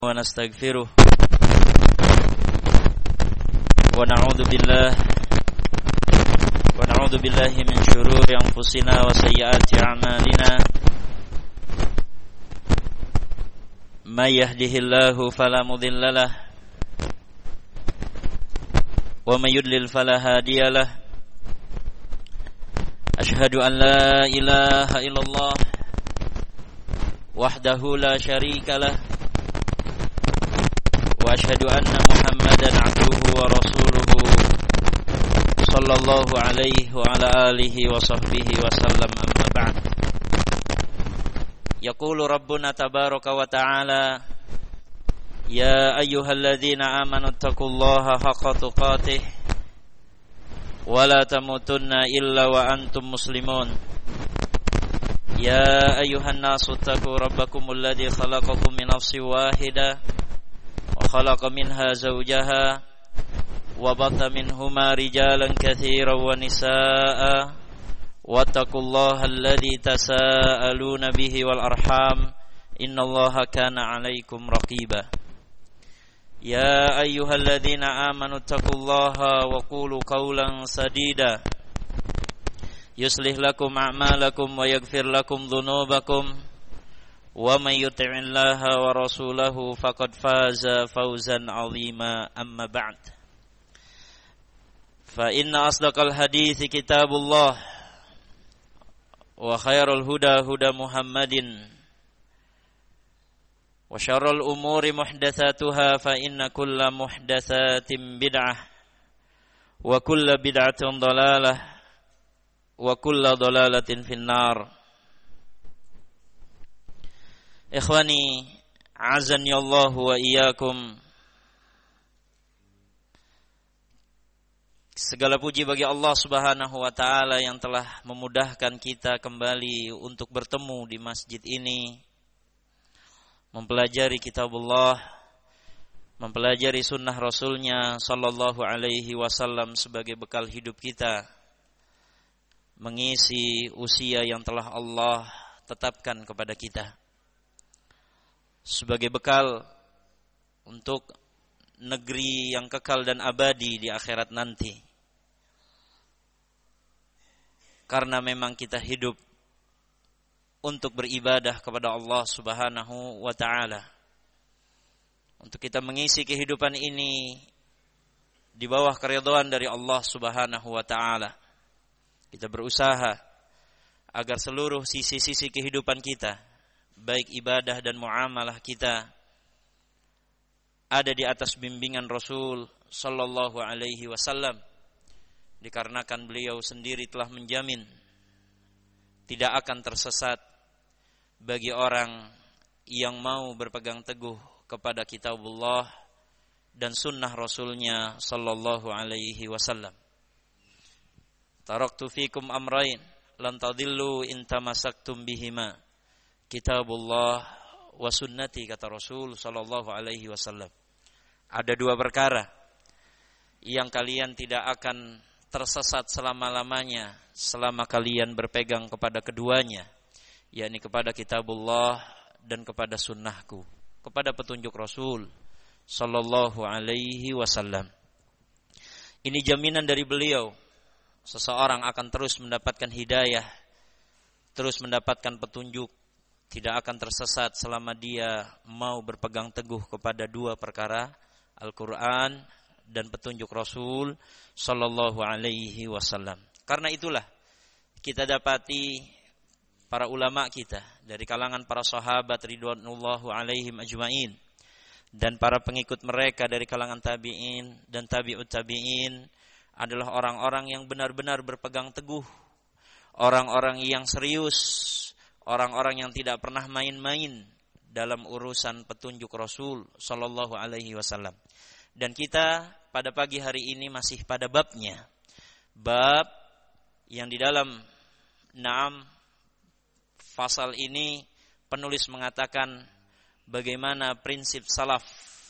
ونستغفره ونعوذ بالله من شرور أنفسنا وسيئات أعمالنا من يهده الله فلا مضل له ومن يضلل فلا هادي له أشهد أن لا إله إلا الله وحده لا شريك له وأشهد أن محمدا عبده ورسوله صلى الله عليه وعلى آله وصحبه وسلم أما بعد يقول ربنا تبارك وتعالى يا أيها الذين آمنوا اتقوا الله حق تقاته ولا تموتن إلا وأنتم مسلمون يا أيها الناس اتقوا ربكم الذي خلقكم من نفس واحدة وخلق منها زوجها وبث منهما رجالا كثيرا ونساء واتقوا الله الذي تساءلون به والأرحام إن الله كان عليكم رقيبا يا أيها الذين آمنوا اتقوا الله وقولوا قولا سديدا يصلح لكم أعمالكم ويغفر لكم ذنوبكم ومن يطع الله ورسوله فقد فاز فوزا عظيما أما بعد فإن أصدق الحديث كتاب الله وخير الهدى هدى محمد وشر الأمور محدثاتها فإن كل محدثات بدعة وكل بدعة ضلالة وكل ضلالة في النار Ikhwani, azani Allah wa iyyakum. Segala puji bagi Allah Subhanahu wa taala yang telah memudahkan kita kembali untuk bertemu di masjid ini, mempelajari kitabullah, mempelajari sunnah Rasulnya sallallahu alaihi wasallam sebagai bekal hidup kita, mengisi usia yang telah Allah tetapkan kepada kita sebagai bekal untuk negeri yang kekal dan abadi di akhirat nanti. Karena memang kita hidup untuk beribadah kepada Allah Subhanahu wa taala. Untuk kita mengisi kehidupan ini di bawah keridhaan dari Allah Subhanahu wa taala. Kita berusaha agar seluruh sisi-sisi kehidupan kita, baik ibadah dan muamalah kita, ada di atas bimbingan Rasul sallallahu alaihi wasallam, dikarenakan beliau sendiri telah menjamin tidak akan tersesat bagi orang yang mau berpegang teguh kepada kitabullah dan sunnah Rasulnya sallallahu alaihi wasallam. Taraktu fikum amrain lan tadillu in tamassaktum bihima, kitabullah wa sunnati, kata Rasul sallallahu alaihi wasallam. Ada dua perkara yang kalian tidak akan tersesat selama-lamanya selama kalian berpegang kepada keduanya, yakni kepada kitabullah dan kepada sunnahku, kepada petunjuk Rasul sallallahu alaihi wasallam. Ini jaminan dari beliau, seseorang akan terus mendapatkan hidayah, terus mendapatkan petunjuk, tidak akan tersesat selama dia mau berpegang teguh kepada dua perkara, Al-Quran dan petunjuk Rasul sallallahu alaihi wasallam. Karena itulah kita dapati para ulama kita dari kalangan para sahabat ridwanullahu alaihim ajmain dan para pengikut mereka dari kalangan tabi'in dan tabi'ut tabi'in adalah orang-orang yang benar-benar berpegang teguh, orang-orang yang serius, orang-orang yang tidak pernah main-main dalam urusan petunjuk Rasul sallallahu alaihi wasallam. Dan kita pada pagi hari ini masih pada babnya. Bab yang di dalam 6 pasal ini penulis mengatakan bagaimana prinsip salaf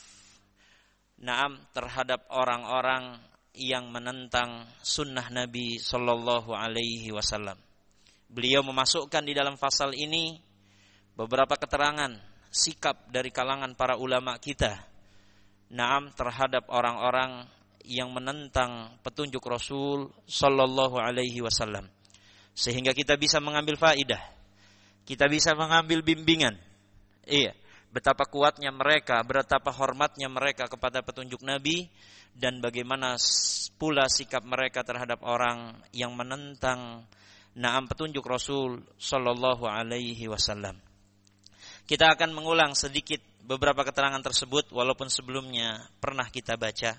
terhadap orang-orang yang menentang sunnah Nabi sallallahu alaihi wasallam. Beliau memasukkan di dalam pasal ini beberapa keterangan sikap dari kalangan para ulama kita terhadap orang-orang yang menentang petunjuk Rasul sallallahu alaihi wasallam, sehingga kita bisa mengambil faidah, kita bisa mengambil bimbingan. Iya, betapa kuatnya mereka, betapa hormatnya mereka kepada petunjuk Nabi, dan bagaimana pula sikap mereka terhadap orang yang menentang petunjuk Rasul sallallahu alaihi wasallam. Kita akan mengulang sedikit beberapa keterangan tersebut walaupun sebelumnya pernah kita baca.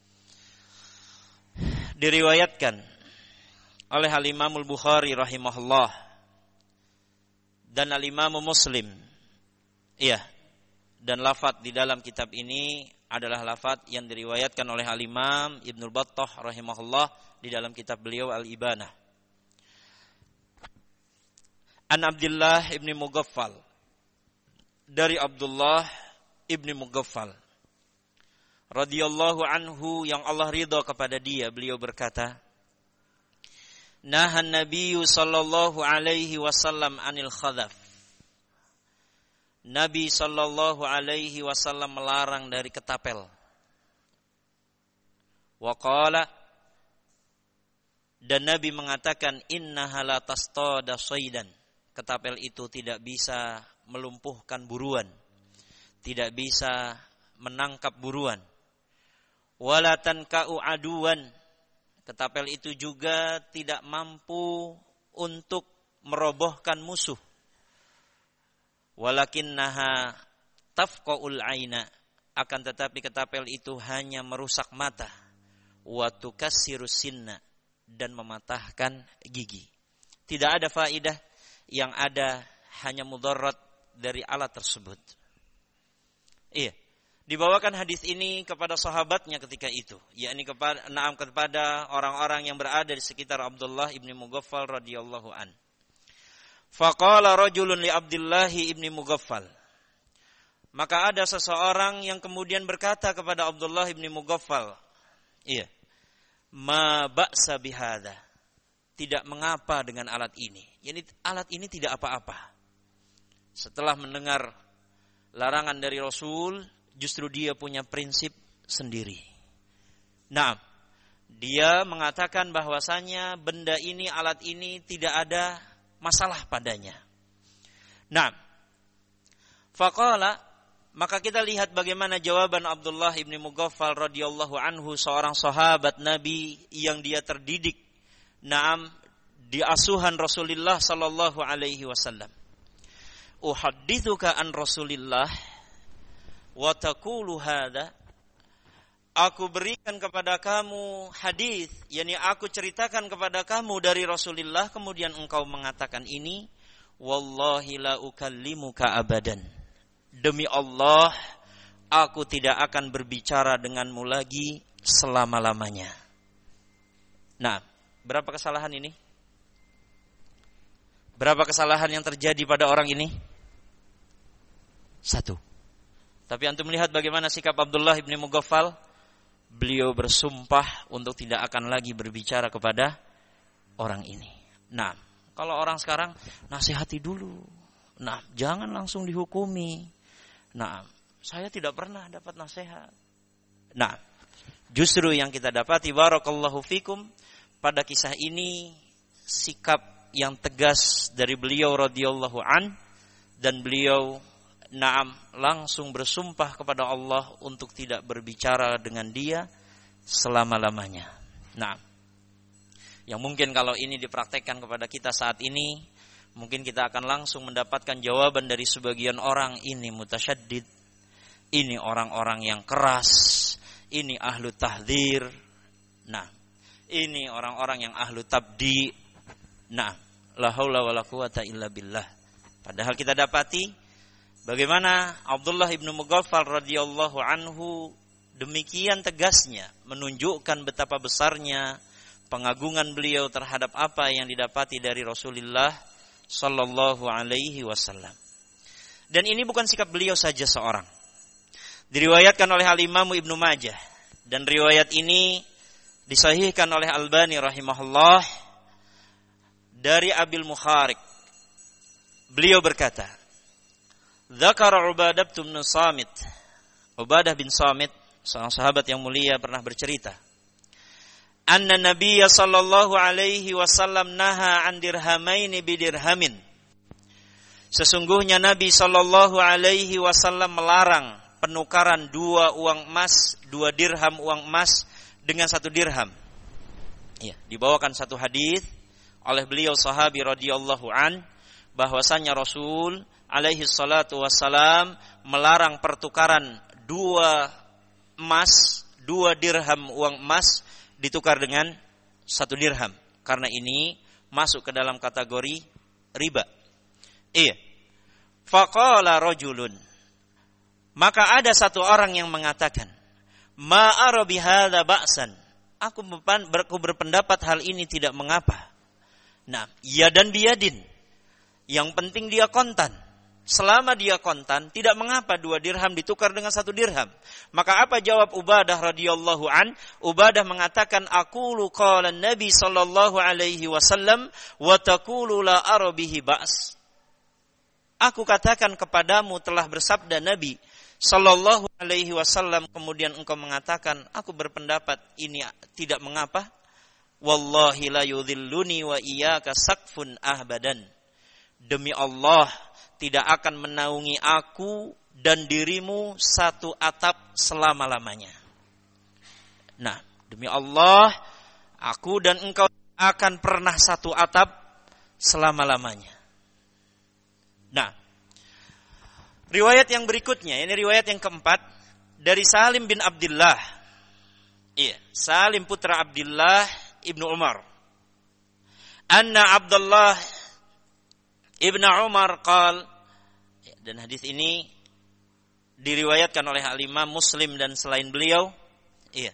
Diriwayatkan oleh Al-Imam Al-Bukhari rahimahullah dan Al-Imam Muslim. Iya. Dan lafaz di dalam kitab ini adalah lafaz yang diriwayatkan oleh Al-Imam Ibnu Battah rahimahullah di dalam kitab beliau Al-Ibanah. An Abdullah ibni Mughaffal, dari Abdullah ibni Mughaffal radhiyallahu anhu, yang Allah ridha kepada dia, beliau berkata, nahan Nabi sallallahu alaihi wasallam anil khadaf. Nabi sallallahu alaihi wasallam melarang dari ketapel. Wa qala, dan Nabi mengatakan, innaha la tastada shaydan. Ketapel itu tidak bisa melumpuhkan buruan, tidak bisa menangkap buruan. Wala tanka'u aduwan. Ketapel itu juga tidak mampu untuk merobohkan musuh. Walakinnaha tafqa'ul aina. Akan tetapi ketapel itu hanya merusak mata. Wa tukassirus sinna, dan mematahkan gigi. Tidak ada faidah, yang ada hanya mudarat dari alat tersebut. Iya, dibawakan hadis ini kepada sahabatnya ketika itu, yakni kepada orang-orang yang berada di sekitar Abdullah ibni Mughaffal radhiyallahu an. Faqala rajulun li Abdullah ibni Mughaffal. Maka ada seseorang yang kemudian berkata kepada Abdullah ibni Mughaffal, iya, ma ba'sa bihadza. Tidak mengapa dengan alat ini. Yani alat ini tidak apa-apa. Setelah mendengar larangan dari Rasul, justru dia punya prinsip sendiri. Nah, dia mengatakan bahwasanya benda ini, alat ini tidak ada masalah padanya. Nah, faqala, maka kita lihat bagaimana jawaban Abdullah ibni Mughaffal radhiyallahu anhu, seorang sahabat Nabi yang dia terdidik di asuhan Rasulullah sallallahu alaihi wasallam. Uhaddithuka an Rasulillah wa taqulu hadza. Aku berikan kepada kamu hadis, yakni aku ceritakan kepada kamu dari Rasulullah, kemudian engkau mengatakan ini. Wallahi la ukallimuka abadan. Demi Allah, aku tidak akan berbicara denganmu lagi selama-lamanya. Nah, berapa kesalahan ini? Berapa kesalahan yang terjadi pada orang ini? 1. Tapi antum melihat bagaimana sikap Abdullah ibni Mughaffal? Beliau bersumpah untuk tidak akan lagi berbicara kepada orang ini. Nah, kalau orang sekarang nasihati dulu. Nah, jangan langsung dihukumi. Nah, saya tidak pernah dapat nasihat. Nah, justru yang kita dapati, barakallahu fikum, pada kisah ini sikap yang tegas dari beliau radhiyallahu an, dan beliau langsung bersumpah kepada Allah untuk tidak berbicara dengan dia selama-lamanya. Nah, yang mungkin kalau ini dipraktekkan kepada kita saat ini, mungkin kita akan langsung mendapatkan jawaban dari sebagian orang, ini mutasyaddid, ini orang-orang yang keras, ini ahlu tahdzir. Nah, ini orang-orang yang ahlu tabdi. Nah, la haula wala quwata illa billah. Padahal kita dapati bagaimana Abdullah ibnu Mughaffal radhiyallahu anhu demikian tegasnya menunjukkan betapa besarnya pengagungan beliau terhadap apa yang didapati dari Rasulullah sallallahu alaihi wasallam. Dan ini bukan sikap beliau saja seorang. Diriwayatkan oleh Al-Imam Ibnu Majah, dan riwayat ini disahihkan oleh Albani rahimahullah dari Abil Mukharik. Beliau berkata, Dzakara Ubadah bin Samit. Ubadah bin Samit, seorang sahabat yang mulia, pernah bercerita, anna Nabiyya sallallahu alaihi wasallam naha an dirhamaini bidirhamin. Sesungguhnya Nabi sallallahu alaihi wasallam melarang penukaran 2 uang emas, 2 dirham uang emas dengan 1 dirham. Ya, dibawakan satu hadis oleh beliau sahabi radhiyallahu an bahwasanya Rasul alaihi salatu wassalam melarang pertukaran 2 emas, 2 dirham uang emas ditukar dengan 1 dirham, karena ini masuk ke dalam kategori riba. Iya. Faqala rajulun, maka ada satu orang yang mengatakan, ma ara bihadza ba'san, aku berpendapat hal ini tidak mengapa. Nah, yadan biyadin, yang penting dia kontan. Selama dia kontan, tidak mengapa 2 dirham ditukar dengan 1 dirham. Maka apa jawab Ubadah radhiyallahu an? Ubadah mengatakan, aqulu qala Nabi sallallahu alaihi wasallam wa taqulu la ara bihi ba's. Aku katakan kepadamu telah bersabda Nabi sallallahu alaihi wasallam, kemudian engkau mengatakan aku berpendapat ini tidak mengapa. Wallahi la yudhilluni wa iyyaka saqfun ahbadan. Demi Allah, tidak akan menaungi aku dan dirimu 1 atap selama-lamanya. Nah, demi Allah, aku dan engkau akan pernah 1 atap selama-lamanya. Nah, riwayat yang berikutnya, ini riwayat yang keempat, dari Salim bin Abdullah. Iya, Salim putra Abdullah ibnu Umar. Anna Abdullah ibnu Umar qal, dan hadis ini diriwayatkan oleh Al-Imam Muslim dan selain beliau. Iya.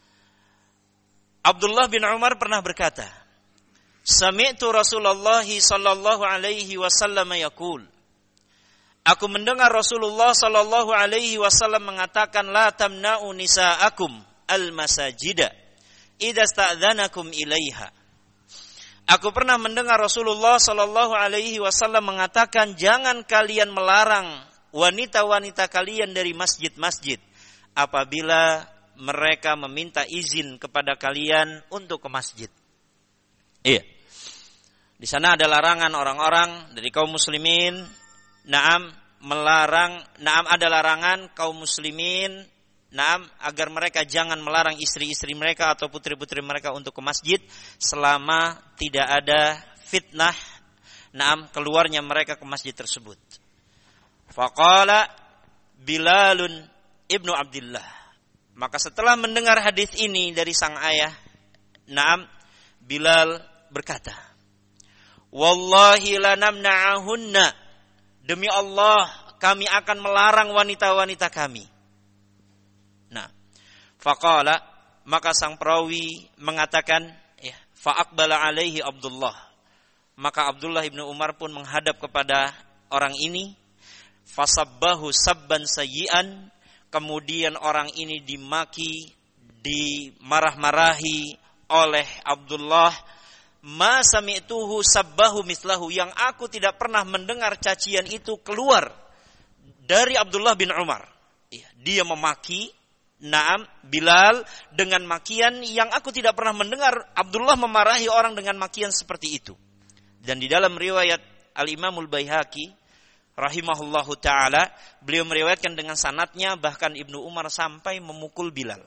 Abdullah bin Umar pernah berkata, sami'tu Rasulullah sallallahu alaihi wasallam yaqul, aku mendengar Rasulullah sallallahu alaihi wasallam mengatakan, la tamna'u nisa'akum al-masajida idza sta'dzanakum ilaiha. Aku pernah mendengar Rasulullah sallallahu alaihi wasallam mengatakan, jangan kalian melarang wanita-wanita kalian dari masjid-masjid apabila mereka meminta izin kepada kalian untuk ke masjid. Iya. Di sana ada larangan orang-orang dari kaum muslimin, ada larangan kaum muslimin, agar mereka jangan melarang istri-istri mereka atau putri-putri mereka untuk ke masjid selama tidak ada fitnah, keluarnya mereka ke masjid tersebut. Faqala Bilalun ibnu Abdullah. Maka setelah mendengar hadis ini dari sang ayah, Bilal berkata, wallahi lanamna'ahunna, demi Allah kami akan melarang wanita-wanita kami. Nah, faqala, maka sang perawi mengatakan, ya, fa'aqbala alaihi Abdullah. Maka Abdullah ibnu Umar pun menghadap kepada orang ini, fasabbahu sabban sayyi'an, kemudian orang ini dimaki, dimarah-marahi oleh Abdullah, ma sami'tuhu sabbahu mislahu, yang aku tidak pernah mendengar cacian itu keluar dari Abdullah bin Umar. Dia memaki Bilal dengan makian yang aku tidak pernah mendengar Abdullah memarahi orang dengan makian seperti itu. Dan di dalam riwayat Al-Imamul Baihaqi rahimahullahu ta'ala, beliau meriwayatkan dengan sanadnya bahkan Ibnu Umar sampai memukul Bilal.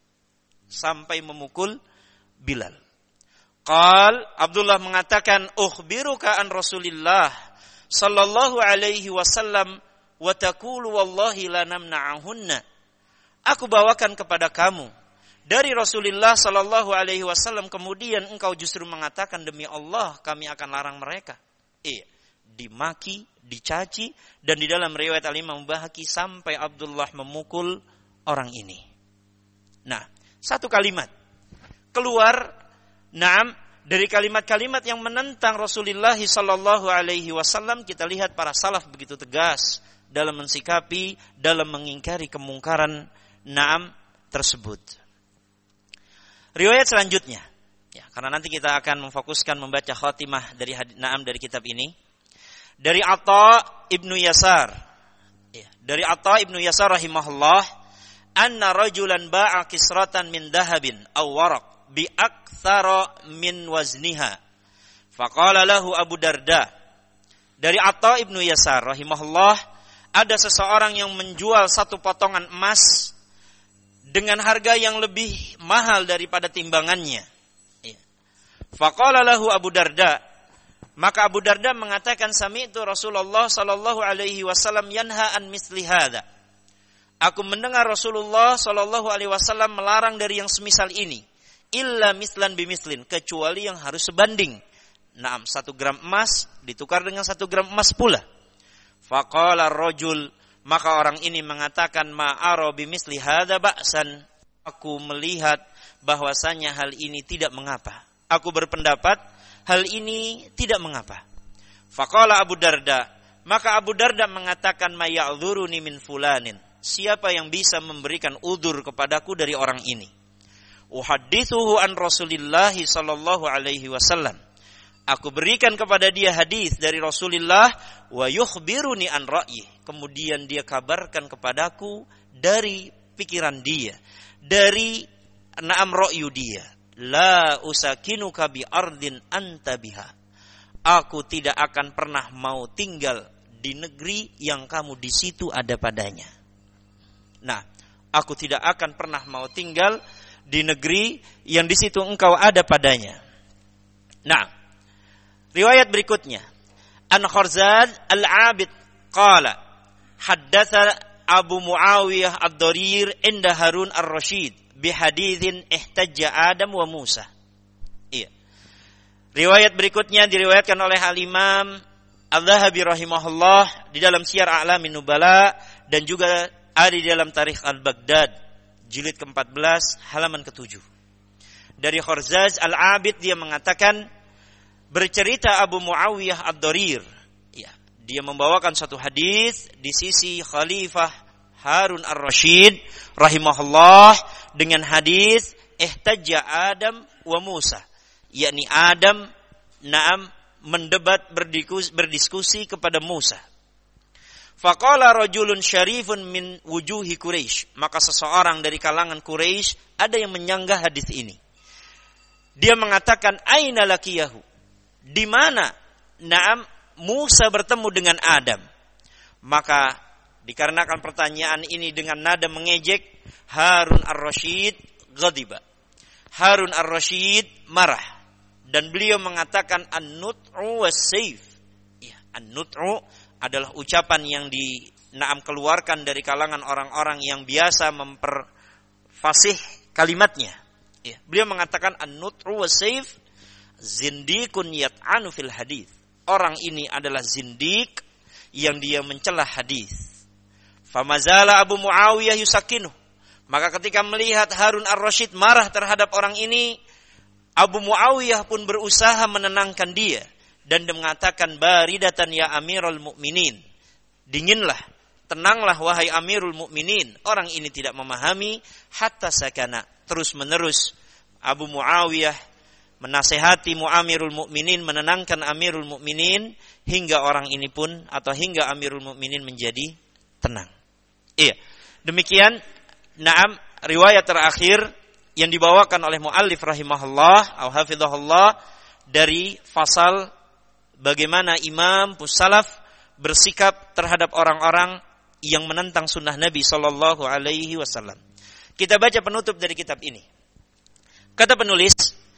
Qal, Abdullah mengatakan, ukhbiruka an Rasulillah sallallahu alaihi wasallam wa taqulu wallahi lanamna'ahunna. Aku bawakan kepada kamu dari Rasulullah sallallahu alaihi wasallam, kemudian engkau justru mengatakan demi Allah kami akan larang mereka. Dimaki, dicaci, dan di dalam riwayat Al-Imam Baihaqi sampai Abdullah memukul orang ini. Nah, satu kalimat keluar, dari kalimat-kalimat yang menentang Rasulullah sallallahu alaihi wasallam, kita lihat para salaf begitu tegas dalam mensikapi, dalam mengingkari kemungkaran tersebut. Riwayat selanjutnya, ya, karena nanti kita akan memfokuskan membaca khatimah dari kitab ini, dari Atha ibnu Yasar dari Atha ibnu Yasar rahimahullah, anna rajulan ba'a kisratan min dahabin aw waraq bi aktsara min wazniha. Faqala lahu Abu Darda. Dari Atha ibnu Yasar rahimahullah, ada seseorang yang menjual satu potongan emas dengan harga yang lebih mahal daripada timbangannya. Faqala lahu Abu Darda. Maka Abu Darda mengatakan, sami'tu Rasulullah sallallahu alaihi wasallam yanha an misli hadza. Aku mendengar Rasulullah sallallahu alaihi wasallam melarang dari yang semisal ini. Illa mislan bimislin, kecuali yang harus sebanding. Naam, 1 gram emas ditukar dengan 1 gram emas pula. Faqala ar-rajul, maka orang ini mengatakan, ma'ara bimisli hadza ba'san. Aku melihat bahwasanya hal ini tidak mengapa. Aku berpendapat hal ini tidak mengapa. Faqala Abu Darda, maka Abu Darda mengatakan, ma ya'dzuruni min fulanin. Siapa yang bisa memberikan udzur kepadaku dari orang ini? Uhaddithuhu an Rasulillah sallallahu alaihi wasallam. Aku berikan kepada dia hadis dari Rasulullah, wa yukhbiruni an ra'yi. Kemudian dia kabarkan kepadaku dari pikiran dia, dari na'am ra'yu dia. La usakinuka bi ardin anta biha. Aku tidak akan pernah mau tinggal di negeri yang kamu di situ ada padanya. Nah, aku tidak akan pernah mau tinggal di negeri yang di situ engkau ada padanya. Nah, riwayat berikutnya, An Kharzad Al-Abid qala haddatsa Abu Muawiyah Ad-Darir inda Harun Ar-Rasyid bihadithin ihtajja Adam wa Musa. Iya. Riwayat berikutnya diriwayatkan oleh Al-Imam Al-Dhahabi rahimahullah di dalam Syiar A'lamin Nubala dan juga ada di dalam Tarikh Al-Baghdad jilid ke-14 halaman ke-7. Dari Kharzaz Al-Abid dia mengatakan, bercerita Abu Muawiyah Ad-Darir, ya, dia membawakan satu hadis di sisi Khalifah Harun Ar-Rasyid rahimahullah dengan hadis ihtajja Adam wa Musa, yakni Adam mendebat berdiskusi kepada Musa. Faqala rajulun syarifun min wujuhi Quraisy, maka seseorang dari kalangan Quraisy ada yang menyanggah hadis ini. Dia mengatakan, aina laqiyahu, di mana Musa bertemu dengan Adam. Maka dikarenakan pertanyaan ini dengan nada mengejek, Harun Ar-Rasyid ghadiba. Harun Ar-Rasyid marah dan beliau mengatakan an-nut'u was-sayf. Ya, an-nut'u adalah ucapan yang keluarkan dari kalangan orang-orang yang biasa memperfasih kalimatnya. Ya, beliau mengatakan an-nut'u was-sayf zindikun yat'anu fil hadis. Orang ini adalah zindik yang dia mencela hadis. Famazala Abu Muawiyah yusakinu. Maka ketika melihat Harun Ar-Rasyid marah terhadap orang ini, Abu Muawiyah pun berusaha menenangkan dia dan mengatakan, baridatan ya Amirul Mukminin. Dinginlah, tenanglah wahai Amirul Mukminin. Orang ini tidak memahami, hatta sakana. Terus-menerus Abu Muawiyah menasehati Amirul Mukminin, menenangkan Amirul Mukminin hingga orang ini pun atau hingga Amirul Mukminin menjadi tenang. Iya. Demikian riwayat terakhir yang dibawakan oleh muallif rahimahullah au hafizahullah dari fasal bagaimana Imam Salaf bersikap terhadap orang-orang yang menentang sunnah Nabi sallallahu alaihi wasallam. Kita baca penutup dari kitab ini. Kata penulis,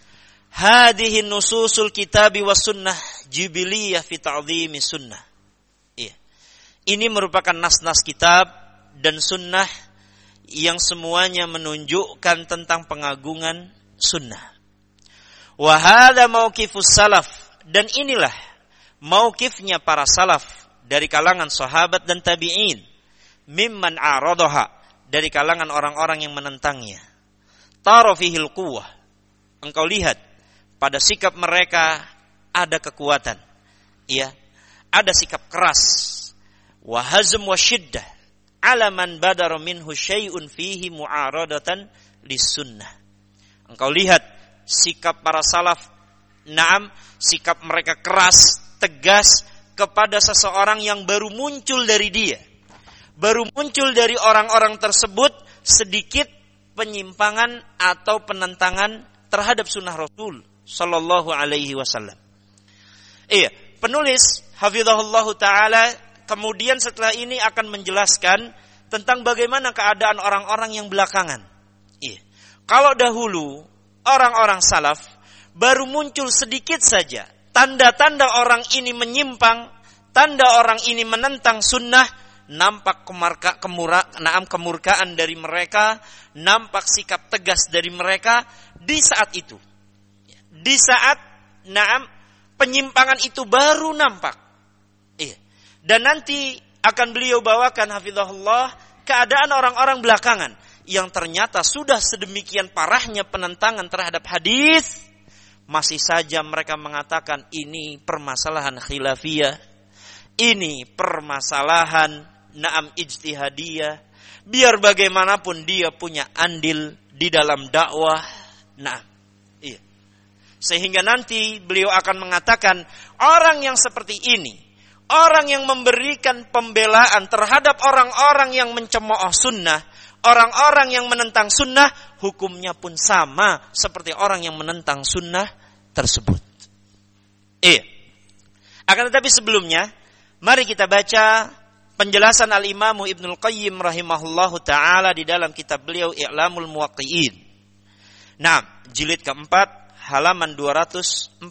hadhihi nususul kitabi was sunnah jibiliyah fi ta'dhimi sunnah. Iya. Ini merupakan nas-nas kitab dan sunnah yang semuanya menunjukkan tentang pengagungan sunnah. Wa hadza mauqifus salaf, dan inilah mauqifnya para salaf dari kalangan sahabat dan tabi'in, mimman aradaha, dari kalangan orang-orang yang menentangnya. Tara fihil quwwah, engkau lihat pada sikap mereka ada kekuatan, ya, ada sikap keras. Wa hazm wa syiddah ala man badara minhu syai'un fihi mu'aradatan lis-sunnah. Engkau lihat sikap para salaf, sikap mereka keras, tegas kepada seseorang yang baru muncul dari dia, baru muncul dari orang-orang tersebut sedikit penyimpangan atau penentangan terhadap sunnah Rasul sallallahu alaihi wasallam. Iya, penulis hafizahullahu taala kemudian setelah ini akan menjelaskan tentang bagaimana keadaan orang-orang yang belakangan. Iya. Kalau dahulu orang-orang salaf baru muncul sedikit saja tanda-tanda orang ini menyimpang, tanda orang ini menentang sunnah, nampak kemurkaan dari mereka, nampak sikap tegas dari mereka di saat itu. Di saat penyimpangan itu baru nampak. Iya. Dan nanti akan beliau bawakan hafizahullah keadaan orang-orang belakangan yang ternyata sudah sedemikian parahnya penentangan terhadap hadis, masih saja mereka mengatakan ini permasalahan khilafiyah, ini permasalahan ijtihadiyah. Biar bagaimanapun dia punya andil di dalam dakwah. Iya. Sehingga nanti beliau akan mengatakan orang yang seperti ini, orang yang memberikan pembelaan terhadap orang-orang yang mencemooh sunnah, orang-orang yang menentang sunnah, hukumnya pun sama seperti orang yang menentang sunnah tersebut. Iya. Akan tetapi sebelumnya, mari kita baca penjelasan Al-Imam Ibnul Qayyim rahimahullahu ta'ala di dalam kitab beliau I'lamul Muwaqqi'in. Jilid keempat, halaman 244.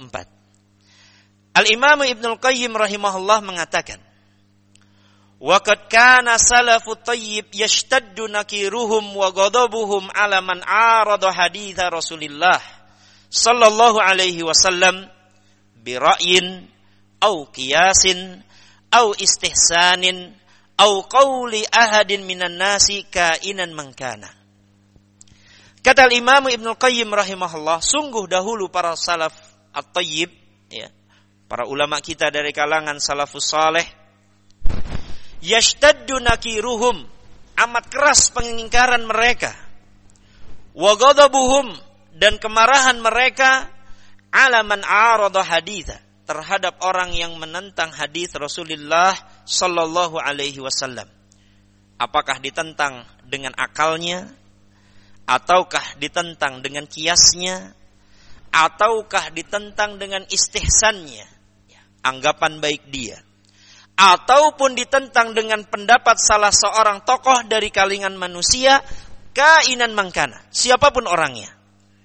Al-Imam Ibnul Qayyim rahimahullah mengatakan, وَقَدْ كَانَ سَلَفُ الطَّيِّبِ يَشْتَدُّ نَكِيرُهُمْ وَغَضَبُهُمْ عَلَى مَنْ عَارَضَ حَدِيثَ رَسُولِ اللَّهِ صَلَّى اللَّهُ عَلَيْهِ وَسَلَّمَ بِرَأْيٍ أَوْ قِيَاسٍ أَوْ إِسْتِحْسَانٍ أَوْ قَوْلِ أَحَدٍ مِنَ النَّاسِ كَائِنًا مَنْ كَانَ. Kata Imam Ibnul Qayyim rahimahullah, sungguh dahulu para salaf at-tayyib, ya, para ulama kita dari kalangan salafus saleh, yashtaddu nakiruhum, amat keras pengingkaran mereka, wa ghadabuhum, dan kemarahan mereka, ala man arada haditha, terhadap orang yang menentang hadis Rasulullah sallallahu alaihi wasallam. Apakah ditentang dengan akalnya, ataukah ditentang dengan kiasnya, ataukah ditentang dengan istihsannya, anggapan baik dia, ataupun ditentang dengan pendapat salah seorang tokoh dari kalangan manusia, kainan mangkana, siapapun orangnya.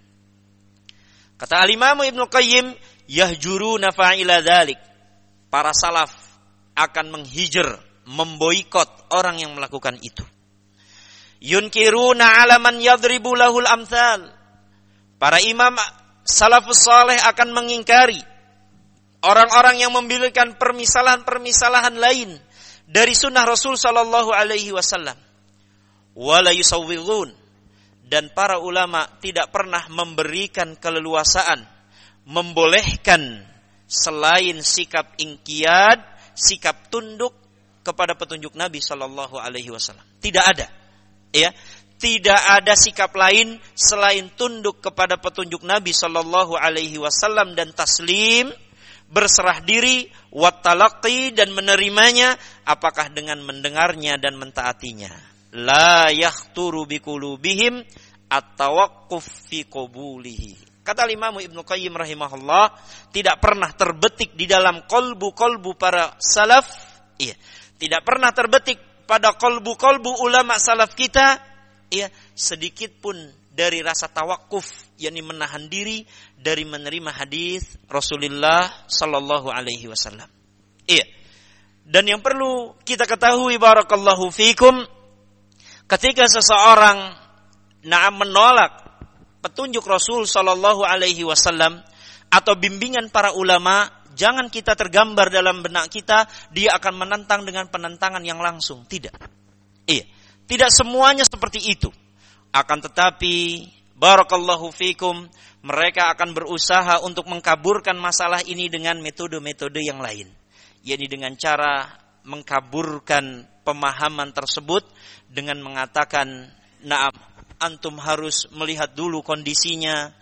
Kata Al-Imam Ibnu Qayyim, yahjuruna fa'ila dzalik, para salaf akan menghijr, memboikot orang yang melakukan itu. Yunkiruna 'ala man yadribu lahul amsal, para imam salafus saleh akan mengingkari orang-orang yang memberikan permisalahan-permisalahan lain dari sunnah Rasul sallallahu alaihi wasallam. Wala yusawwirun, dan para ulama tidak pernah memberikan keleluasaan, membolehkan selain sikap inqiyad, sikap tunduk kepada petunjuk Nabi sallallahu alaihi wasallam. Tidak ada. Ya, tidak ada sikap lain selain tunduk kepada petunjuk Nabi sallallahu alaihi wasallam dan taslim, berserah diri, wattalaqi, dan menerimanya, apakah dengan mendengarnya dan mentaatinya. La yakhturu biqulubihim at-tawaqquf fi qabulihi. Kata Imam Ibnu Qayyim rahimahullah, tidak pernah terbetik di dalam kolbu-kolbu para salaf, iya, tidak pernah terbetik pada kolbu-kolbu ulama salaf kita, ya, sedikit pun dari rasa tawakuf, yakni menahan diri dari menerima hadis Rasulullah sallallahu alaihi wasallam. Iya. Dan yang perlu kita ketahui barakallahu fikum, ketika seseorang menolak petunjuk Rasul sallallahu alaihi wasallam atau bimbingan para ulama, jangan kita tergambar dalam benak kita dia akan menentang dengan penentangan yang langsung. Tidak. Iya. Tidak semuanya seperti itu. Akan tetapi barakallahu fikum, mereka akan berusaha untuk mengkaburkan masalah ini dengan metode-metode yang lain. Yakni dengan cara mengkaburkan pemahaman tersebut dengan mengatakan, "Na'am, antum harus melihat dulu kondisinya.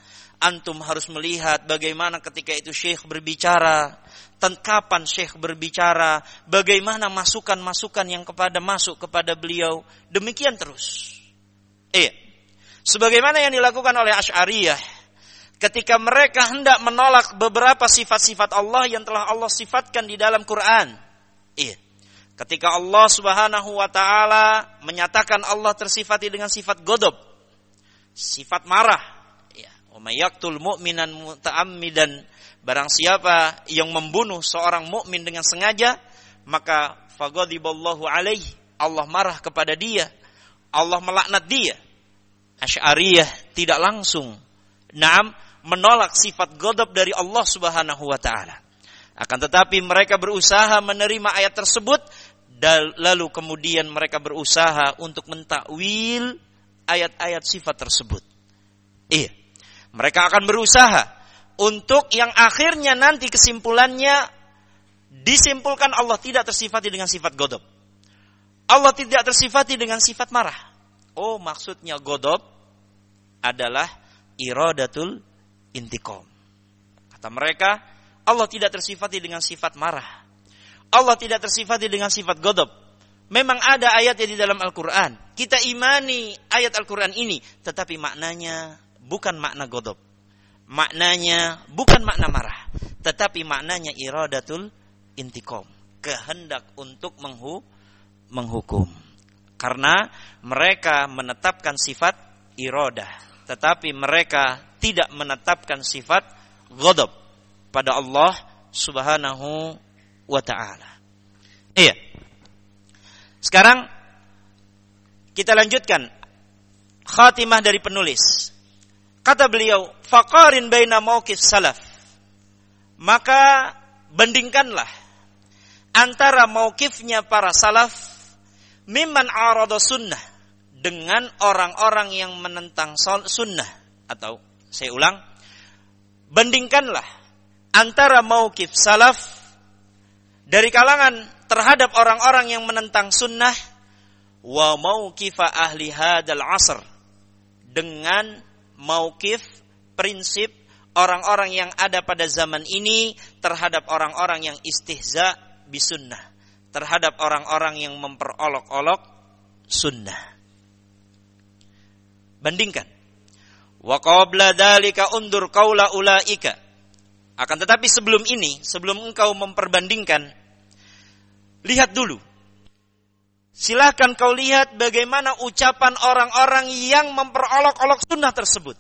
Antum harus melihat bagaimana ketika itu syekh berbicara, kapan syekh berbicara, bagaimana masukan-masukan yang masuk kepada beliau. Demikian terus. Iya. Sebagaimana yang dilakukan oleh Asy'ariyah ketika mereka hendak menolak beberapa sifat-sifat Allah yang telah Allah sifatkan di dalam Quran. Iya. Ketika Allah Subhanahu wa taala menyatakan Allah tersifati dengan sifat ghadab, sifat marah. Wa may yaqtul mu'minan muta'ammidan, barang siapa yang membunuh seorang mukmin dengan sengaja, maka faghadiballahu alaihi, Allah marah kepada dia, Allah melaknat dia. Asy'ariyah tidak langsung menolak sifat ghadab dari Allah Subhanahu wa taala. Akan tetapi mereka berusaha menerima ayat tersebut, lalu kemudian mereka berusaha untuk mentakwil ayat-ayat sifat tersebut. Iya. Mereka akan berusaha untuk yang akhirnya nanti kesimpulannya disimpulkan Allah tidak tersifati dengan sifat ghadab. Allah tidak tersifati dengan sifat marah. Oh, maksudnya ghadab adalah iradatul intiqam. Kata mereka, Allah tidak tersifati dengan sifat marah. Allah tidak tersifati dengan sifat ghadab. Memang ada ayatnya di dalam Al-Quran. Kita imani ayat Al-Quran ini, tetapi maknanya bukan makna ghadab. Maknanya bukan makna marah, tetapi maknanya iradatul intiqam, kehendak untuk menghukum. Karena mereka menetapkan sifat iradah, tetapi mereka tidak menetapkan sifat ghadab pada Allah Subhanahu wa taala. Iya. Sekarang kita lanjutkan khatimah dari penulis. Kata beliau, faqarin baina mauqif salaf. Maka bandingkanlah antara mauqifnya para salaf mimman arada sunnah, dengan orang-orang yang menentang sunnah. Atau saya ulang, bandingkanlah antara mauqif salaf dari kalangan terhadap orang-orang yang menentang sunnah wa mauqifa ahli hadal asr, dengan mauqif, prinsip orang-orang yang ada pada zaman ini terhadap orang-orang yang istihza bisunnah, terhadap orang-orang yang memperolok-olok sunnah. Bandingkan. Wa qabla dzalika undur qaula ulaika. Akan tetapi sebelum ini, sebelum engkau memperbandingkan, lihat dulu. Silahkan kau lihat bagaimana ucapan orang-orang yang memperolok-olok sunnah tersebut.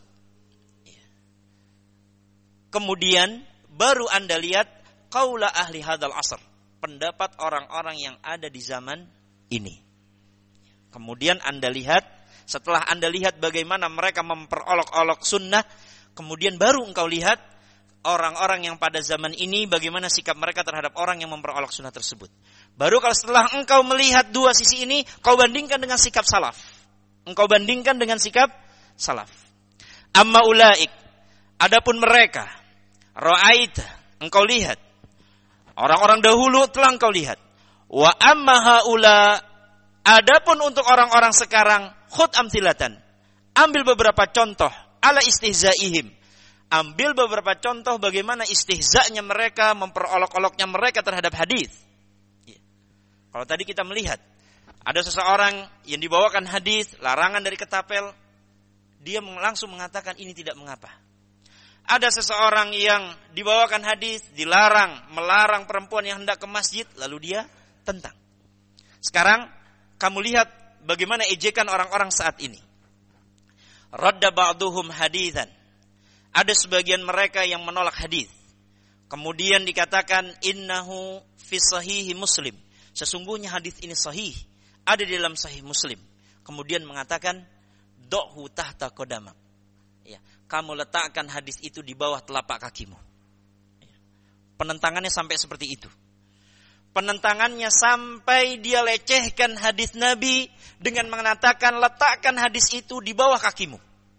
Kemudian baru Anda lihat qaula ahli hadal asr, pendapat orang-orang yang ada di zaman ini. Kemudian Anda lihat, setelah Anda lihat bagaimana mereka memperolok-olok sunnah, kemudian baru engkau lihat orang-orang yang pada zaman ini bagaimana sikap mereka terhadap orang yang memperolok sunnah tersebut. Baru kalau setelah engkau melihat dua sisi ini, kau bandingkan dengan sikap salaf. Engkau bandingkan dengan sikap salaf. Amma ulaik, adapun mereka, ra'aita, engkau lihat. Orang-orang dahulu telah engkau lihat. Wa amma haula, adapun untuk orang-orang sekarang, khud amthilatan. Ambil beberapa contoh ala istihzaihim. Ambil beberapa contoh bagaimana istihza'nya mereka, memperolok-oloknya mereka terhadap hadis. Kalau tadi kita melihat ada seseorang yang dibawakan hadis larangan dari ketapel, dia langsung mengatakan ini tidak mengapa. Ada seseorang yang dibawakan hadis melarang perempuan yang hendak ke masjid, lalu dia tentang. Sekarang kamu lihat bagaimana ejekan orang-orang saat ini. Radda ba'duhum haditsan. Ada sebagian mereka yang menolak hadis. Kemudian dikatakan innahu fi sahihi Muslim. Sesungguhnya hadis ini sahih, ada di dalam sahih Muslim. Kemudian mengatakan do'hu tahta qadamak. Ya, kamu letakkan hadis itu di bawah telapak kakimu. Ya. Penentangannya sampai seperti itu. Penentangannya sampai dia lecehkan hadis Nabi dengan mengatakan letakkan hadis itu di bawah kakimu.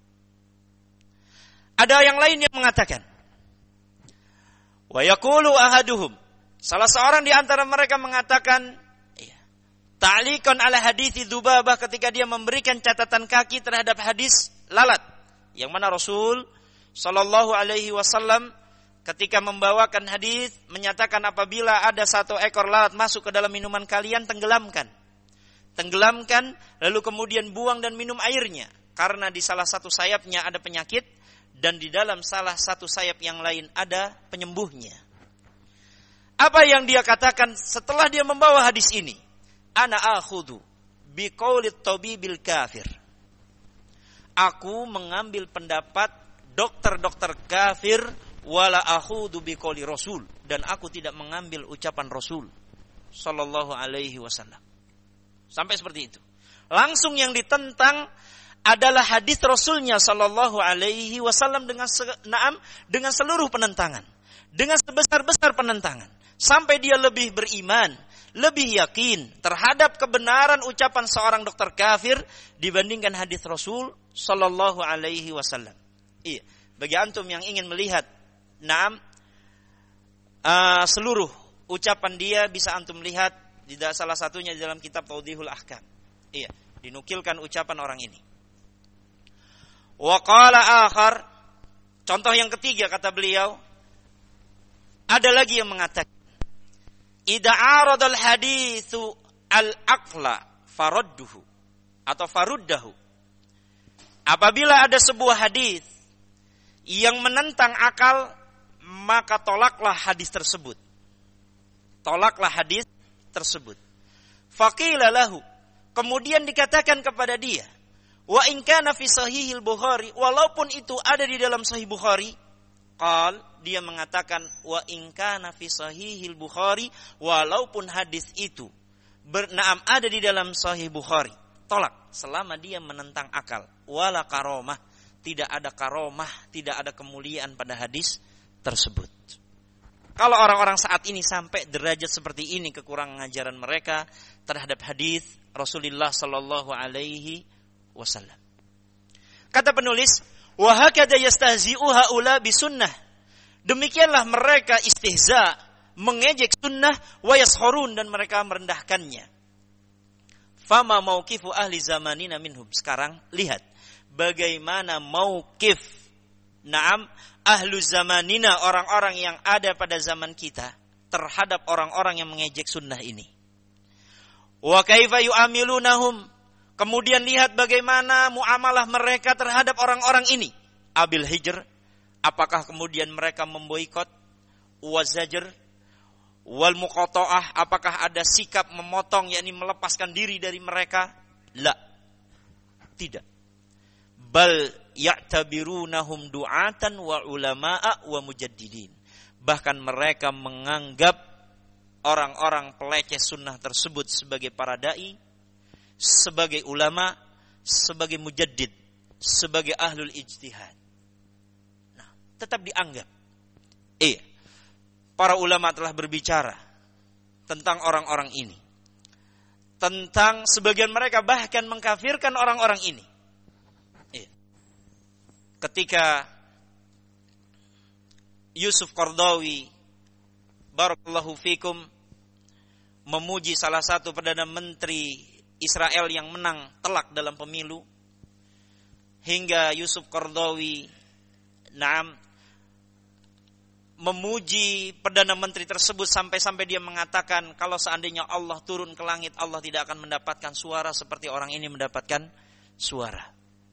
Ada yang lain yang mengatakan wa yaqulu ahaduhum, salah seorang di antara mereka mengatakan ta'liqan ala hadithi Dzubabah, ketika dia memberikan catatan kaki terhadap hadis lalat yang mana Rasul sallallahu alaihi wasallam ketika membawakan hadis menyatakan apabila ada satu ekor lalat masuk ke dalam minuman kalian, tenggelamkan. Tenggelamkan lalu kemudian buang dan minum airnya. Karena di salah satu sayapnya ada penyakit dan di dalam salah satu sayap yang lain ada penyembuhnya. Apa yang dia katakan setelah dia membawa hadis ini? Ana akhudhu biqaulit tabibil kafir. Aku mengambil pendapat dokter-dokter kafir wala akhudhu biqauli rasul, dan aku tidak mengambil ucapan Rasul sallallahu alaihi wasallam. Sampai seperti itu. Langsung yang ditentang adalah hadis Rasulnya sallallahu alaihi wasallam dengan seluruh penentangan, dengan sebesar-besar penentangan, sampai dia lebih beriman, lebih yakin terhadap kebenaran ucapan seorang dokter kafir dibandingkan hadis Rasul sallallahu alaihi wasallam. Iya, bagi antum yang ingin melihat seluruh ucapan dia bisa antum lihat di salah satunya di dalam kitab Tawdihul Ahkam. Iya, dinukilkan ucapan orang ini. Wa qala akhar, contoh yang ketiga kata beliau, ada lagi yang mengatakan idza aradal haditsu al-aqla faradduhu atau faruddahu. Apabila ada sebuah hadis yang menentang akal, maka tolaklah hadis tersebut. Tolaklah hadis tersebut. Faqila lahu, kemudian dikatakan kepada dia, wa in kana fi sahihil Bukhari, walaupun itu ada di dalam sahih Bukhari, qal, dia mengatakan wa in kana fi sahihil Bukhari, walaupun hadis itu ada di dalam sahih Bukhari, tolak selama dia menentang akal. Wala karomah, tidak ada karomah, tidak ada kemuliaan pada hadis tersebut. Kalau orang-orang saat ini sampai derajat seperti ini kekurangan ajaran mereka terhadap hadis Rasulullah sallallahu alaihi wasallam. Kata penulis, wa hakada yastahzi'u haula bisunnah. Demikianlah mereka istihza, mengejek sunnah, wa yaskhurun, dan mereka merendahkannya. Fama mauqifu ahli zamanina minhum. Sekarang lihat bagaimana mauqif ahlu zamanina, orang-orang yang ada pada zaman kita terhadap orang-orang yang mengejek sunnah ini. Wa kaifa yu'amilunahum. Kemudian lihat bagaimana muamalah mereka terhadap orang-orang ini. Abil hijr, apakah kemudian mereka memboikot? Wazajr wal muqata'ah, apakah ada sikap memotong, yakni melepaskan diri dari mereka? La, tidak. Bal ya'tabirunahum du'atan wa ulama'a wa mujaddidin. Bahkan mereka menganggap orang-orang peleceh sunnah tersebut sebagai para da'i, sebagai ulama, sebagai mujaddid, sebagai ahlul ijtihad. Nah, tetap dianggap. Para ulama telah berbicara tentang orang-orang ini. Tentang sebagian mereka bahkan mengkafirkan orang-orang ini. Ketika Yusuf Qardawi barakallahu fikum memuji salah satu perdana menteri Israel yang menang telak dalam pemilu, hingga Yusuf Qardawi memuji perdana menteri tersebut sampai-sampai dia mengatakan kalau seandainya Allah turun ke langit, Allah tidak akan mendapatkan suara seperti orang ini mendapatkan suara.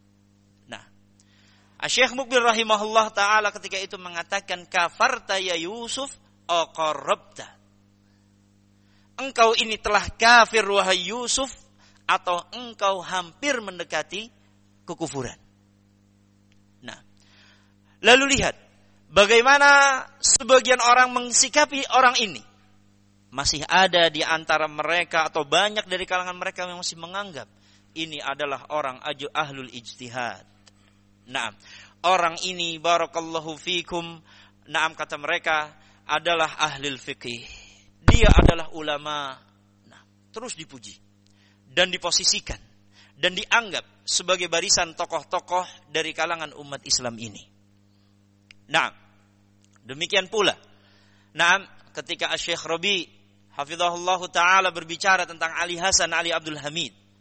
Syekh Mukbil rahimahullah ta'ala ketika itu mengatakan, kafarta ya Yusuf aqarrabta. Engkau ini telah kafir wahai Yusuf, atau engkau hampir mendekati kekufuran. Nah, lalu lihat bagaimana sebagian orang mensikapi orang ini. Masih ada di antara mereka atau banyak dari kalangan mereka yang masih menganggap ini adalah orang ahlul ijtihad. Nah, orang ini barakallahu fikum, kata mereka adalah ahlul fikih. Dia adalah ulama. Nah, terus dipuji dan diposisikan dan dianggap sebagai barisan tokoh-tokoh dari kalangan umat Islam ini. Nah, demikian pula. Nah, ketika Syekh Rabi hafizahullah taala berbicara tentang Ali Hasan Ali Abdul Hamid,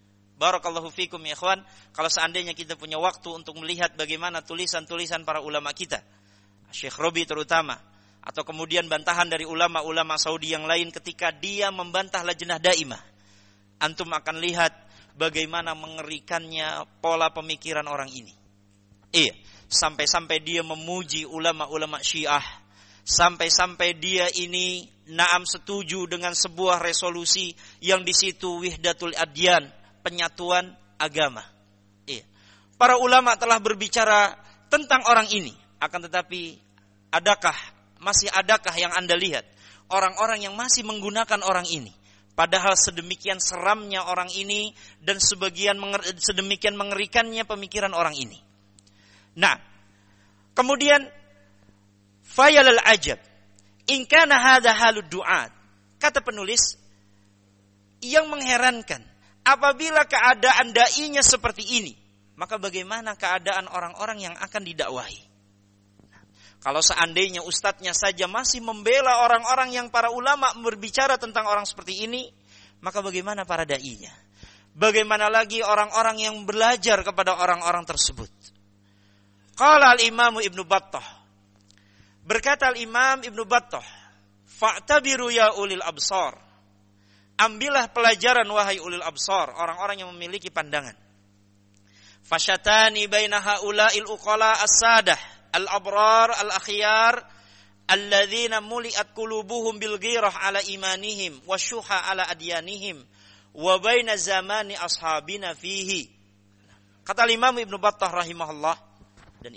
Barakallahu fikum ya ikhwan, kalau seandainya kita punya waktu untuk melihat bagaimana tulisan-tulisan para ulama kita, Syekh Robi terutama, atau kemudian bantahan dari ulama-ulama Saudi yang lain ketika dia membantah Lajnah Daimah, antum akan lihat bagaimana mengerikannya pola pemikiran orang ini. Iya, sampai-sampai dia memuji ulama-ulama Syiah, sampai-sampai dia ini naam setuju dengan sebuah resolusi yang di situ wihdatul adyan, penyatuan agama. Iya. Para ulama telah berbicara tentang orang ini, akan tetapi masih adakah yang Anda lihat orang-orang yang masih menggunakan orang ini? Padahal sedemikian seramnya orang ini dan sedemikian mengerikannya pemikiran orang ini. Nah, kemudian fayalal ajab in kana hadha halud du'at. Kata penulis, yang mengherankan apabila keadaan dai-nya seperti ini, maka bagaimana keadaan orang-orang yang akan didakwahi? Kalau seandainya ustadznya saja masih membela orang-orang yang para ulama berbicara tentang orang seperti ini, maka bagaimana para dai-nya? Bagaimana lagi orang-orang yang belajar kepada orang-orang tersebut? Qala al-Imam Ibnu Battah. Berkata al-Imam Ibnu Battah, "Fa'tabiru ya ulil absar." Ambillah pelajaran wahai ulil absar, orang-orang yang memiliki pandangan. Fasyatani baina haula'il uqala as-sadah al-abrar al-akhyar alladzina muliat qulubuhum bil ghirah ala imanihim wasyuha ala adyanihim wa baina zamani ashabina fihi. Kata Imam Ibnu Battah rahimahullah, dan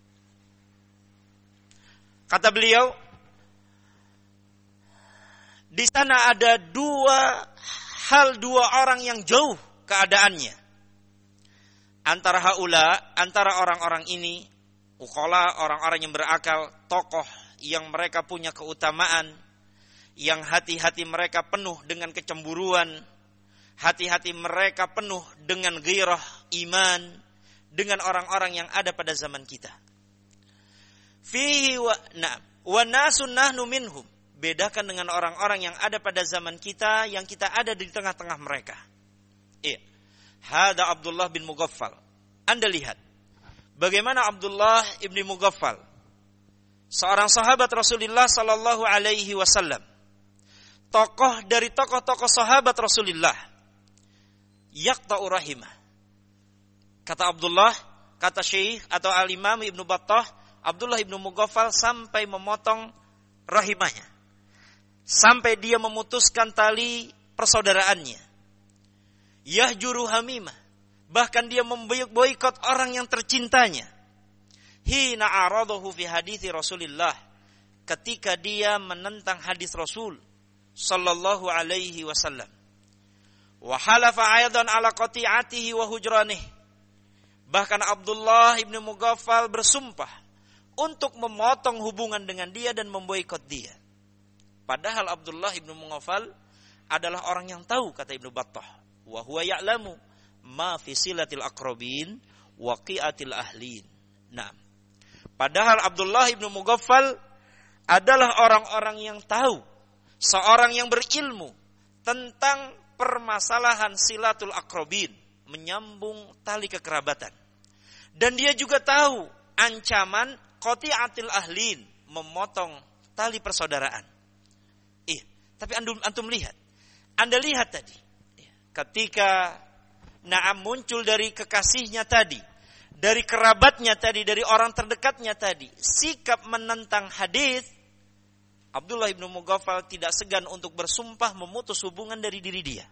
kata beliau, di sana ada dua orang yang jauh keadaannya. Antara orang-orang ini, uqala, orang-orang yang berakal, tokoh yang mereka punya keutamaan, yang hati-hati mereka penuh dengan kecemburuan, hati-hati mereka penuh dengan ghirah iman, dengan orang-orang yang ada pada zaman kita. Fihi wa nasun nahnu minhum. Bedakan dengan orang-orang yang ada pada zaman kita, yang kita ada di tengah-tengah mereka. Iya. Hada Abdullah bin Mughaffal. Anda lihat bagaimana Abdullah ibn Mughaffal, seorang sahabat Rasulullah sallallahu alaihi wasallam, tokoh dari tokoh-tokoh sahabat Rasulullah, yaqta'u rahimah. Kata Abdullah, kata Syekh atau Al-Imam Ibnu Battah, Abdullah ibn Mughaffal sampai memotong rahimahnya, sampai dia memutuskan tali persaudaraannya. Yahjuru hamimah, bahkan dia memboikot orang yang tercintanya. Hina aradahu fi hadithi Rasulillah, ketika dia menentang hadis Rasul sallallahu alaihi wasallam. Wa halafa aidan ala qati'atihi wa hujranih. Bahkan Abdullah ibn Mughaffal bersumpah untuk memotong hubungan dengan dia dan memboikot dia. Padahal Abdullah ibn Mughaffal adalah orang yang tahu, kata Ibnu Battah, wa huwa ya'lamu ma fi silatil aqrabin wa qi'atil ahlin. Nah, padahal Abdullah ibn Mughaffal adalah orang-orang yang tahu, seorang yang berilmu tentang permasalahan silatul aqrabin, menyambung tali kekerabatan. Dan dia juga tahu ancaman qati'atil ahlin, memotong tali persaudaraan. Tapi antum lihat, Anda lihat tadi, ketika muncul dari kekasihnya tadi, dari kerabatnya tadi, dari orang terdekatnya tadi, sikap menentang hadis, Abdullah ibn Mughaffal tidak segan untuk bersumpah memutus hubungan dari diri dia.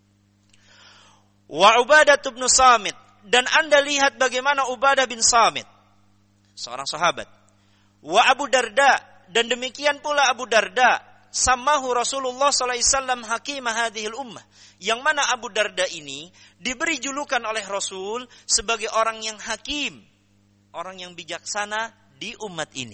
Wa Ubadah bin Samit, dan Anda lihat bagaimana Ubadah bin Samit, seorang sahabat. Wa Abu Darda, dan demikian pula Abu Darda, samahu Rasulullah sallallahu alaihi wasallam hakimah hadhil ummah, yang mana Abu Darda ini diberi julukan oleh Rasul sebagai orang yang hakim, orang yang bijaksana di umat ini.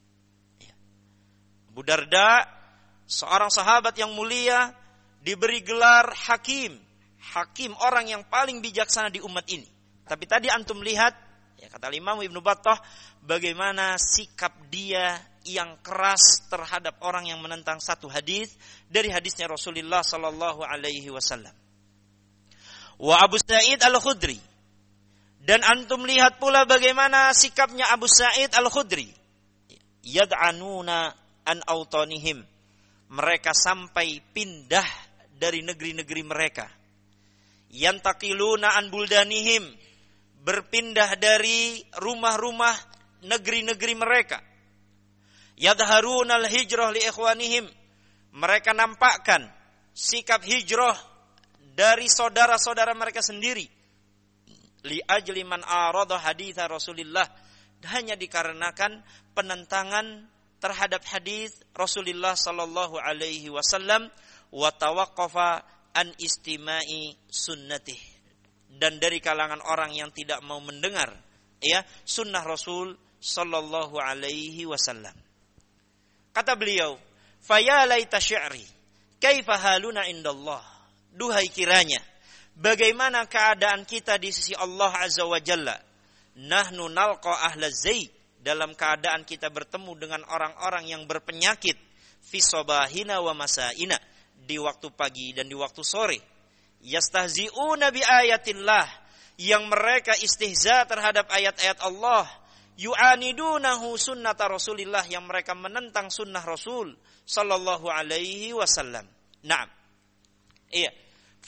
Abu Darda, seorang sahabat yang mulia, diberi gelar hakim, orang yang paling bijaksana di umat ini. Tapi tadi antum lihat, ya, kata Imam Ibnu Battah, bagaimana sikap dia yang keras terhadap orang yang menentang satu hadis dari hadisnya Rasulullah sallallahu alaihi wasallam. Wa Abu Sa'id Al-Khudri. Dan antum lihat pula bagaimana sikapnya Abu Sa'id Al-Khudri. Yad'anuna an autanihim. Mereka sampai pindah dari negeri-negeri mereka. Yantaqiluna an buldanihim. Berpindah dari rumah-rumah negeri-negeri mereka. Yadharuna al-hijrah li ikhwanihim. Mereka nampakkan sikap hijrah dari saudara-saudara mereka sendiri. Li ajli man arada hadits Rasulillah, hanya dikarenakan penentangan terhadap hadis Rasulullah sallallahu alaihi wasallam wa tawaqqafa an istima'i sunnatih, dan dari kalangan orang yang tidak mau mendengar ya sunnah Rasul sallallahu alaihi wasallam. Kata beliau, "Faya laita syi'ri, kaifa haluna indallah." Duhai kiranya bagaimana keadaan kita di sisi Allah Azza wa Jalla. Nahnu nalqa ahla zayd, dalam keadaan kita bertemu dengan orang-orang yang berpenyakit, fi sabahina wa masaina, di waktu pagi dan di waktu sore. Yastahzi'una bi ayatillah, yang mereka istihza terhadap ayat-ayat Allah. Yu'anidunahu sunnata Rasulillah, yang mereka menentang sunnah Rasul sallallahu alaihi wasallam. Naam. Iya.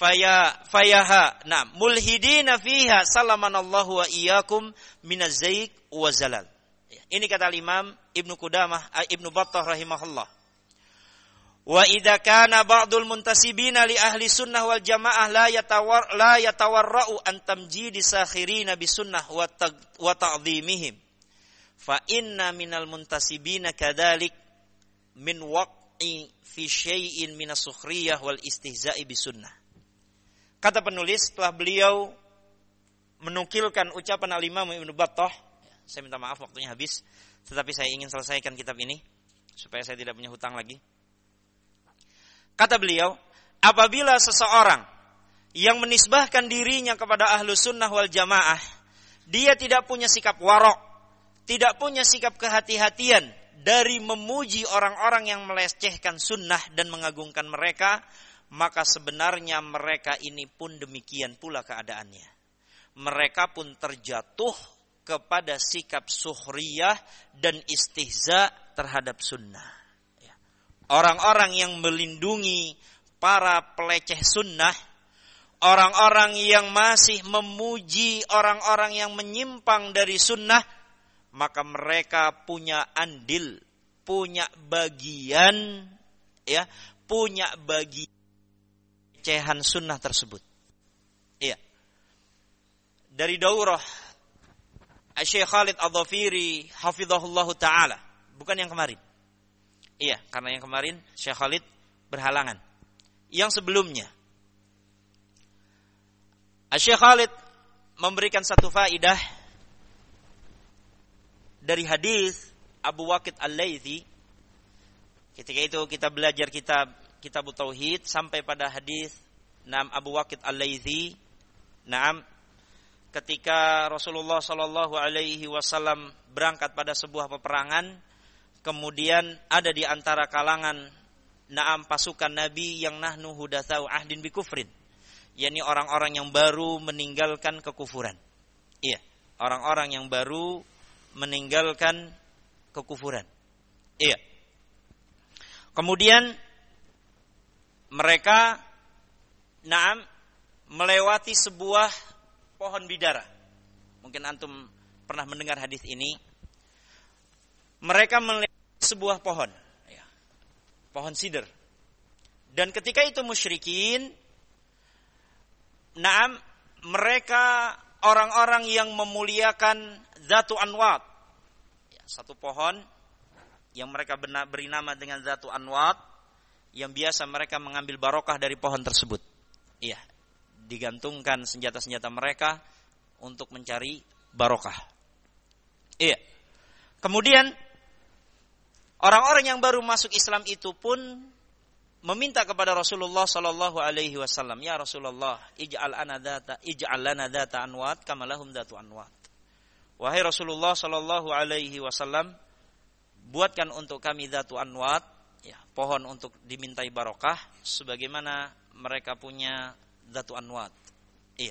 Fayaha, na'am, mulhidina fiha salamanallahu wa iyyakum minaz zayq wa zalal. Ini kata Imam Ibnu Qudamah, Ibnu Battah rahimahullah. Wa idza kana ba'dul muntasibina li ahli sunnah wal jamaah la yatawarra'u an tamjidi sakhirina bis sunnah wa ta'dhimihim. Fa inna minal muntasibina kadzalik min waq'i fi syai'in minas sukhriyah wal istihza'i bis sunnah. Kata penulis setelah beliau menukilkan ucapan Al-Imam Ibnu Battah, saya minta maaf waktunya habis, tetapi saya ingin selesaikan kitab ini supaya saya tidak punya hutang lagi. Kata beliau, apabila seseorang yang menisbahkan dirinya kepada ahlu sunnah wal jamaah, dia tidak punya sikap warok, tidak punya sikap kehati-hatian dari memuji orang-orang yang melecehkan sunnah dan mengagungkan mereka, maka sebenarnya mereka ini pun demikian pula keadaannya. Mereka pun terjatuh kepada sikap sukhriyah dan istihza terhadap sunnah. Orang-orang yang melindungi para peleceh sunnah, orang-orang yang masih memuji orang-orang yang menyimpang dari sunnah, maka mereka punya andil, punya bagian, ya, punya bagian pelecehan sunnah tersebut. Iya. Dari daurah Syekh Khalid Al-Dhafiri hafizahullahu taala, bukan yang kemarin. Iya, karena yang kemarin Syekh Khalid berhalangan. Yang sebelumnya Syekh Khalid memberikan satu faidah dari hadis Abu Waqid Al-Laythi. Ketika itu kita belajar kitab Tauhid sampai pada hadis Abu Waqid Al-Laythi. Ketika Rasulullah sallallahu alaihi wasallam berangkat pada sebuah peperangan, kemudian ada di antara kalangan pasukan Nabi yang nahnu hudatsau ahdin bi kufrin, yakni orang-orang yang baru meninggalkan kekufuran. Iya, orang-orang yang baru meninggalkan kekufuran. Iya. Kemudian mereka melewati sebuah pohon bidara. Mungkin antum pernah mendengar hadis ini. Mereka melewati sebuah pohon, ya, pohon sidr. Dan ketika itu musyrikin, mereka orang-orang yang memuliakan Zatu Anwat, ya, satu pohon yang mereka beri nama dengan Zatu Anwat, yang biasa mereka mengambil barokah dari pohon tersebut. Iya, digantungkan senjata-senjata mereka untuk mencari barokah. Iya. Kemudian orang-orang yang baru masuk Islam itu pun meminta kepada Rasulullah sallallahu alaihi wasallam, "Ya Rasulullah, ij'al lana dzata anwat kama lahum dzatu anwat." Wahai Rasulullah sallallahu alaihi wasallam, buatkan untuk kami dzatu anwat, ya, pohon untuk dimintai barokah sebagaimana mereka punya dzatu anwat. Iya.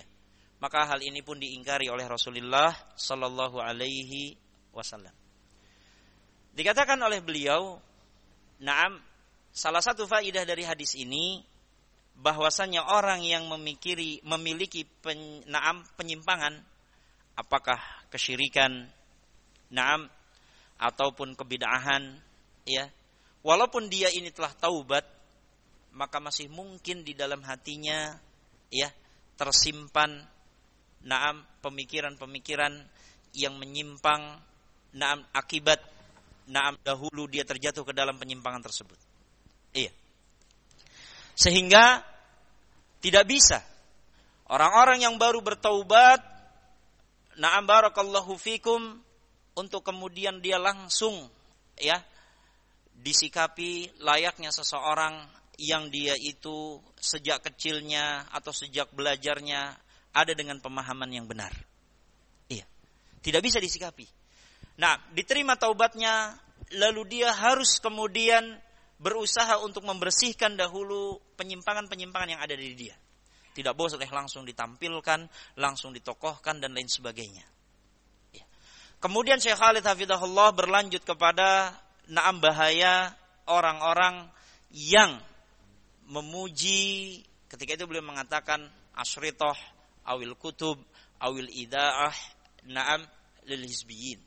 maka hal ini pun diingkari oleh Rasulullah sallallahu alaihi wasallam. Dikatakan oleh beliau, na'am, salah satu faidah dari hadis ini bahwasanya orang yang memiliki penyimpangan, apakah kesyirikan, na'am, ataupun kebid'ahan, ya, walaupun dia ini telah taubat, maka masih mungkin di dalam hatinya, ya, tersimpan, na'am, pemikiran-pemikiran yang menyimpang, na'am, akibat, na'am, dahulu dia terjatuh ke dalam penyimpangan tersebut. Iya. Sehingga tidak bisa orang-orang yang baru bertaubat, na'am, barakallahu fikum, untuk kemudian dia langsung, ya, disikapi layaknya seseorang yang dia itu sejak kecilnya atau sejak belajarnya ada dengan pemahaman yang benar. Iya. Tidak bisa disikapi. Nah, diterima taubatnya, lalu dia harus kemudian berusaha untuk membersihkan dahulu penyimpangan-penyimpangan yang ada di dia. Tidak boleh langsung ditampilkan, langsung ditokohkan dan lain sebagainya. Ya. Kemudian Syekh Khalid hafizahullah berlanjut kepada na'am bahaya orang-orang yang memuji, ketika itu beliau mengatakan asyritoh, awil kutub, awil ida'ah, na'am, lil hizbiyin.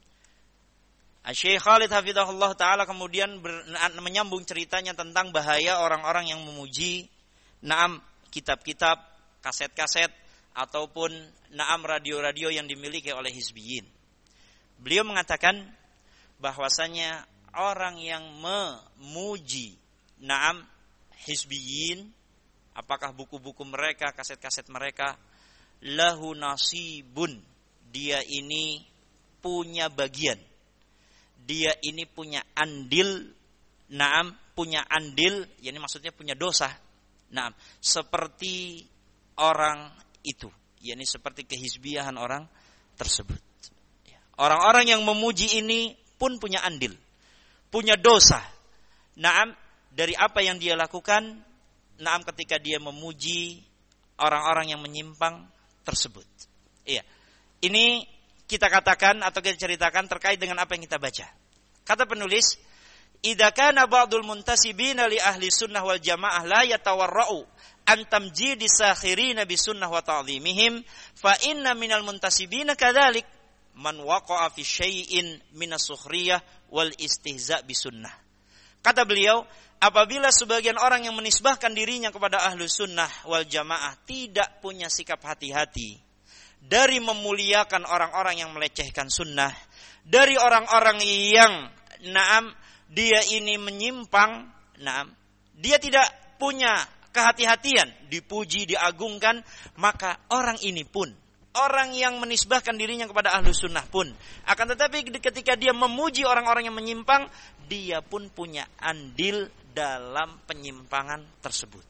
Syekh Khalid hafizahullah ta'ala kemudian menyambung ceritanya tentang bahaya orang-orang yang memuji, na'am, kitab-kitab, kaset-kaset, ataupun na'am, radio-radio yang dimiliki oleh hizbiyin. Beliau mengatakan bahwasanya orang yang memuji, na'am, hizbiyin, apakah buku-buku mereka, kaset-kaset mereka, lahu nasibun, dia ini punya bagian, dia ini punya andil, na'am, punya andil, yakni maksudnya punya dosa, na'am, seperti orang itu, yakni seperti kehizbiyahan orang tersebut. Orang-orang yang memuji ini pun punya andil, punya dosa, na'am, dari apa yang dia lakukan, na'am, ketika dia memuji orang-orang yang menyimpang tersebut. Iya. Ini kita katakan atau kita ceritakan terkait dengan apa yang kita baca. Kata penulis, idza kana ba'dul muntasibina li ahli sunnah wal jamaah la yatawarra'u an tamjidi sakhirina bi sunnah wa ta'zimihim fa inna minal muntasibina kadzalik man waqa'a fi syai'in minas sukhriyah wal istihza' bi sunnah. Kata beliau, apabila sebagian orang yang menisbahkan dirinya kepada ahlu sunnah wal jamaah tidak punya sikap hati-hati dari memuliakan orang-orang yang melecehkan sunnah, dari orang-orang yang, na'am, dia ini menyimpang, na'am, dia tidak punya kehati-hatian, dipuji, diagungkan, maka orang ini pun, orang yang menisbahkan dirinya kepada ahlu sunnah pun, akan tetapi ketika dia memuji orang-orang yang menyimpang, dia pun punya andil dalam penyimpangan tersebut.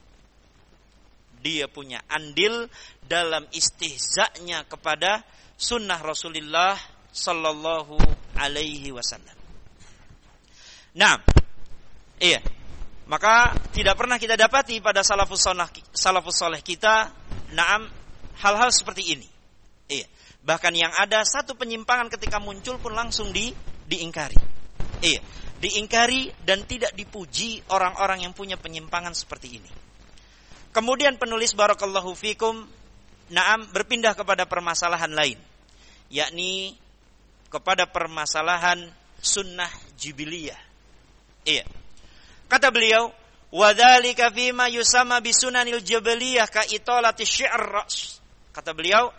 Dia punya andil dalam istihza'nya kepada sunnah Rasulullah sallallahu alaihi wasallam. Nah, iya. Maka tidak pernah kita dapati pada salafus saleh kita, na'am, hal-hal seperti ini. Iya. Bahkan yang ada satu penyimpangan ketika muncul pun langsung diingkari. Iya, diingkari dan tidak dipuji orang-orang yang punya penyimpangan seperti ini. Kemudian penulis barakallahu fikum, na'am, berpindah kepada permasalahan lain, yakni kepada permasalahan sunnah jibiliyah. Iya. Kata beliau, wa dzalika fima yusamma bisunanil jibiliyah ka italati syi'r ra's. Kata beliau,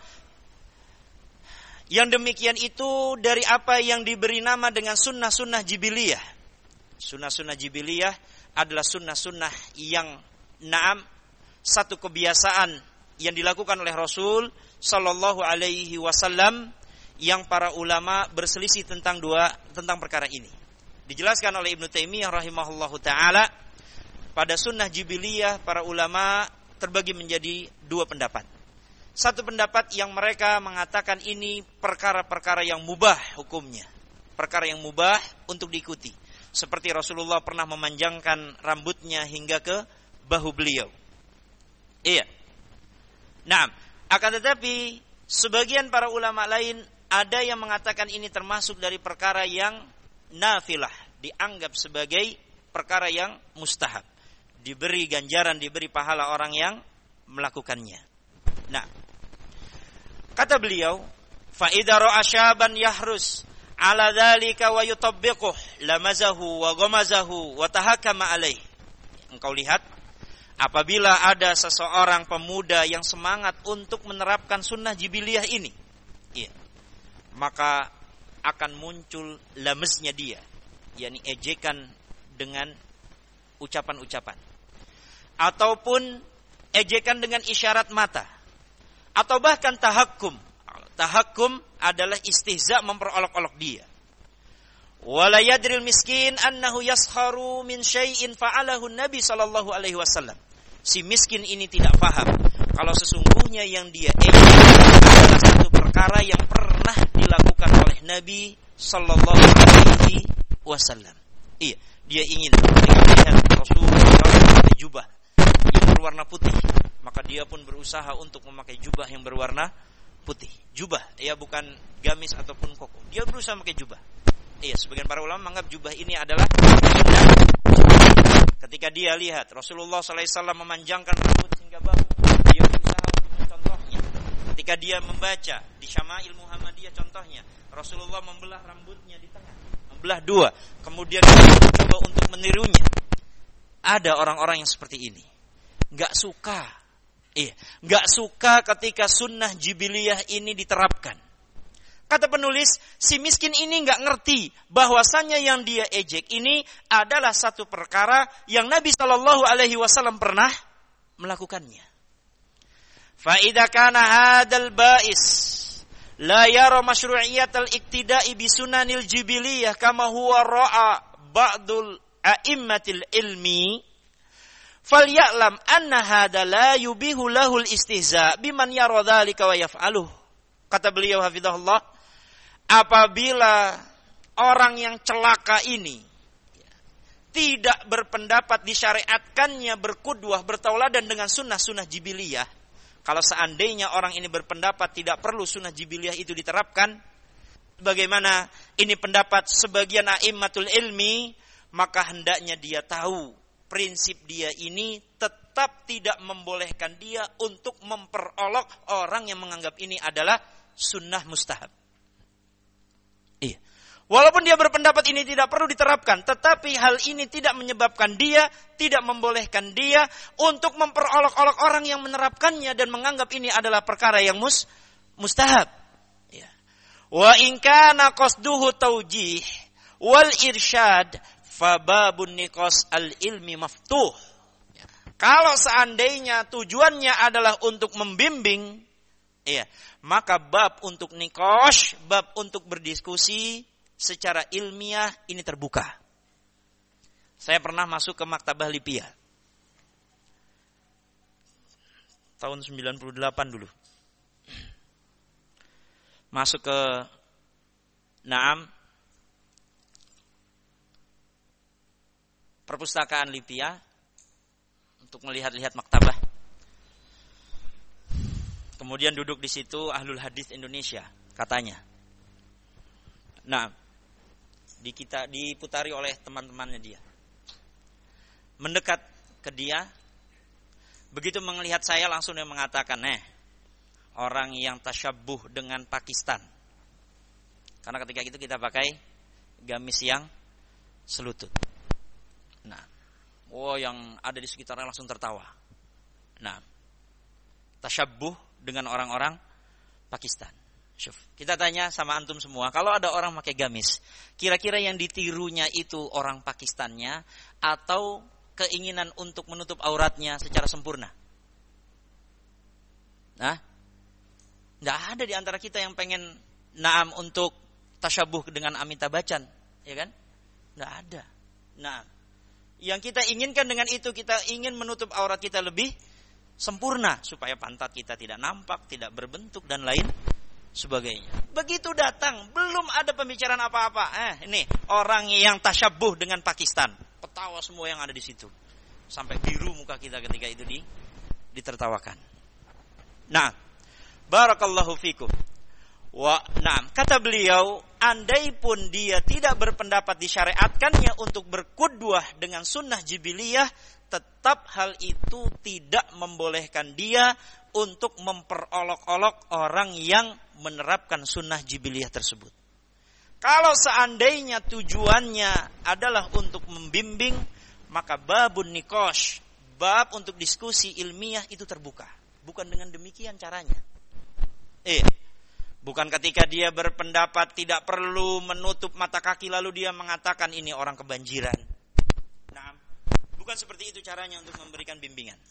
yang demikian itu dari apa yang diberi nama dengan sunnah-sunnah jibiliyah. Sunnah-sunnah jibiliyah adalah sunnah-sunnah yang, na'am, satu kebiasaan yang dilakukan oleh Rasul sallallahu alaihi wasallam yang para ulama berselisih tentang perkara ini. Dijelaskan oleh Ibnu Taimiyah rahimahullahu taala, pada sunnah jibiliyah para ulama terbagi menjadi dua pendapat. Satu pendapat yang mereka mengatakan ini perkara-perkara yang mubah hukumnya, perkara yang mubah untuk diikuti. Seperti Rasulullah pernah memanjangkan rambutnya hingga ke bahu beliau. Iya. Nah, Akan tetapi sebagian para ulama lain ada yang mengatakan ini termasuk dari perkara yang nafilah, dianggap sebagai perkara yang mustahab, diberi ganjaran, diberi pahala orang yang melakukannya. Nah, kata beliau, fa idza ra'a syaban yahrus ala dzalika wa yutabbiquh lamazahu wa ghamazahu wa tahakkama alaih. Engkau lihat, apabila ada seseorang pemuda yang semangat untuk menerapkan sunnah jibiliyah ini, ya, maka akan muncul lamaznya dia, yakni ejekan dengan ucapan-ucapan, ataupun ejekan dengan isyarat mata, atau bahkan tahakkum. Tahakkum adalah istihza, memperolok-olok dia. Wala yadril miskin annahu yaskharu min syai'in fa'alahu Nabi sallallahu alaihi wasallam. Si miskin ini tidak paham kalau sesungguhnya yang dia ejek adalah satu perkara yang pernah dilakukan oleh Nabi sallallahu alaihi wasallam. Iya, dia ingin ketika melihat Rasulullah memakai jubah yang berwarna putih, maka dia pun berusaha untuk memakai jubah yang berwarna putih. Jubah, ya, bukan gamis ataupun koko. Dia berusaha memakai jubah. Iya, sebagian para ulama menganggap jubah ini adalah sunnah. Ketika dia lihat Rasulullah SAW memanjangkan rambut hingga bahu, dia berusaha untuk mencontohnya. Ketika dia membaca di Syama'il Muhammadiyah contohnya, Rasulullah membelah rambutnya di tengah, membelah dua, kemudian dia mencoba untuk menirunya. Ada orang-orang yang seperti ini, nggak suka ketika sunnah jibiliyah ini diterapkan. Kata penulis, si miskin ini nggak ngerti bahwasannya yang dia ejek ini adalah satu perkara yang Nabi Shallallahu Alaihi Wasallam pernah melakukannya. Fa idza kana hadzal ba'is la yara masyru'iyyat al-iktida'i bi sunanil jibiliyah kama huwa ra'a ba'dul a'immatil ilmi falya'lam anna hadza la yubihu lahul istihza biman yara dzalika wa yaf'aluh. Kata beliau hafizahullah, apabila orang yang celaka ini tidak berpendapat disyariatkannya berkudwah, bertauladan dengan sunnah-sunnah jibiliyah, kalau seandainya orang ini berpendapat tidak perlu sunnah jibiliyah itu diterapkan, bagaimana ini pendapat sebagian a'immatul ilmi, maka hendaknya dia tahu prinsip dia ini tetap tidak membolehkan dia untuk memperolok orang yang menganggap ini adalah sunnah mustahab. Iya. Walaupun dia berpendapat ini tidak perlu diterapkan, tetapi hal ini tidak menyebabkan dia, tidak membolehkan dia untuk memperolok-olok orang yang menerapkannya dan menganggap ini adalah perkara yang mustahab. Ya. Wa in kana qasduhu taujih wal irsyad fa babun niqas al ilmi maftuh. Ya. Kalau seandainya tujuannya adalah untuk membimbing, ya, maka bab untuk nikosh, bab untuk berdiskusi secara ilmiah ini terbuka. Saya pernah masuk ke Maktabah Lipia tahun 98 dulu. Masuk ke perpustakaan Lipia untuk melihat-lihat maktabah. Kemudian duduk di situ ahlul hadis Indonesia, katanya. Nah, diputari oleh teman-temannya dia. Mendekat ke dia, begitu melihat saya langsung dia mengatakan, orang yang tasyabbuh dengan Pakistan. Karena ketika itu kita pakai gamis yang selutut. Nah, yang ada di sekitarnya langsung tertawa. Nah, tasyabbuh dengan orang-orang Pakistan. Kita tanya sama antum semua, kalau ada orang pakai gamis, kira-kira yang ditirunya itu orang Pakistannya atau keinginan untuk menutup auratnya secara sempurna? Nah, tidak ada di antara kita yang pengen untuk tasyabuh dengan Amitabh Bachchan, ya kan? Tidak ada. Nah, yang kita inginkan dengan itu, kita ingin menutup aurat kita lebih sempurna supaya pantat kita tidak nampak, tidak berbentuk dan lain sebagainya. Begitu datang, belum ada pembicaraan apa-apa. Ini orang yang tasyabuh dengan Pakistan, ketawa semua yang ada di situ, sampai biru muka kita ketika itu ditertawakan. Nah, Barakallahu fikum. Kata beliau, andai pun dia tidak berpendapat disyariatkannya untuk berqudwah dengan sunnah jibiliyah, tetap hal itu tidak membolehkan dia untuk memperolok-olok orang yang menerapkan sunnah jibiliyah tersebut. Kalau seandainya tujuannya adalah untuk membimbing, maka babun nikosh, bab untuk diskusi ilmiah itu terbuka. Bukan dengan demikian caranya. Bukan ketika dia berpendapat tidak perlu menutup mata kaki lalu dia mengatakan ini orang kebanjiran. Nah, bukan seperti itu caranya untuk memberikan bimbingan.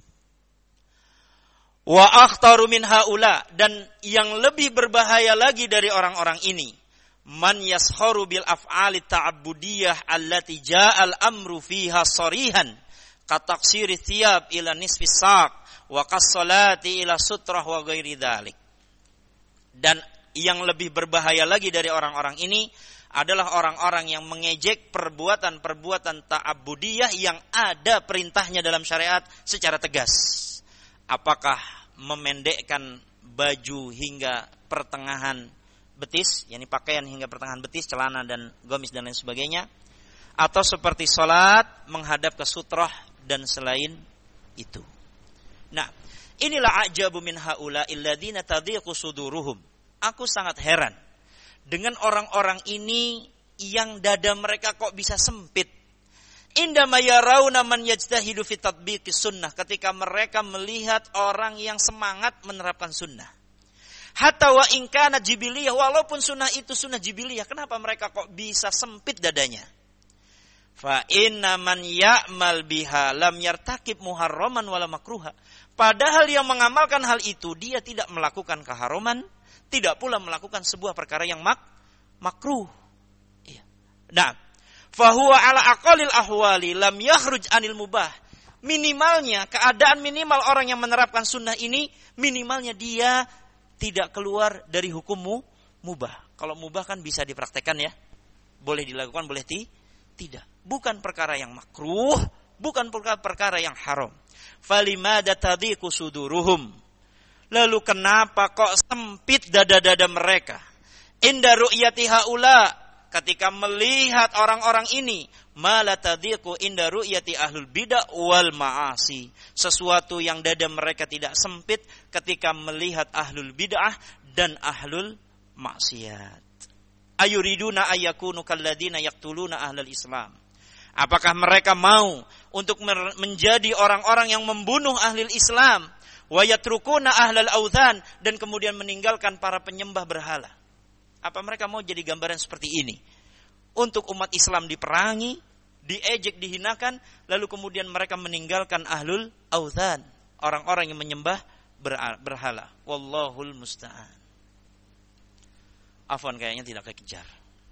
Wa akhtaru min haula, dan yang lebih berbahaya lagi dari orang-orang ini, man yasharu bil af'ali ta'abbudiyah allati ja'al amru fiha sarihan ka taqsiri thiyab ila nisfi saq wa qas-salati ila sutrah wa ghairi dzalik. Dan yang lebih berbahaya lagi dari orang-orang ini adalah orang-orang yang mengejek perbuatan-perbuatan ta'abbudiyah yang ada perintahnya dalam syariat secara tegas. Apakah memendekkan baju hingga pertengahan betis, yakni pakaian hingga pertengahan betis, celana dan gamis dan lain sebagainya, atau seperti salat menghadap ke sutrah dan selain itu. Nah, inilah ajabu min haula illadzina tadhiqu suduruhum. Aku sangat heran dengan orang-orang ini yang dada mereka kok bisa sempit. Indama yarawna man yajtahidu fi tatbiqis sunnah, ketika mereka melihat orang yang semangat menerapkan sunnah. Hatta wa in kana jibiliyah, walaupun sunnah itu sunnah jibiliyah, kenapa mereka kok bisa sempit dadanya? Fa inna man ya'mal biha lam yartakib muharraman wala makruha. Padahal yang mengamalkan hal itu dia tidak melakukan keharuman, tidak pula melakukan sebuah perkara yang makruh. Nah, fahuwa ala aqalil ahwali lam yakhruj anil mubah. Minimalnya, keadaan minimal orang yang menerapkan sunnah ini, minimalnya dia tidak keluar dari hukum mubah. Kalau mubah kan bisa dipraktekkan ya. Boleh dilakukan, boleh tidak. Bukan perkara yang makruh, bukan perkara yang haram. Falimada tadhiqu suduruhum. Lalu kenapa kok sempit dada-dada mereka? Inda ru'yati haula, ketika melihat orang-orang ini, mala tadhiqu inda ru'yati ahlul bid'ah wal ma'asi. Sesuatu yang dada mereka tidak sempit ketika melihat ahlul bid'ah dan ahlul maksiat. Ayuriduna ayyakunu kalladina yaqtuluna ahlul Islam. Apakah mereka mau untuk menjadi orang-orang yang membunuh ahli Islam? Wa yatrukuna ahlal authan, dan kemudian meninggalkan para penyembah berhala. Apa mereka mau jadi gambaran seperti ini? Untuk umat Islam diperangi, diejek, dihinakan, lalu kemudian mereka meninggalkan ahlul authan, orang-orang yang menyembah berhala. Wallahul musta'an. Afwan, kayaknya tidak kekejar.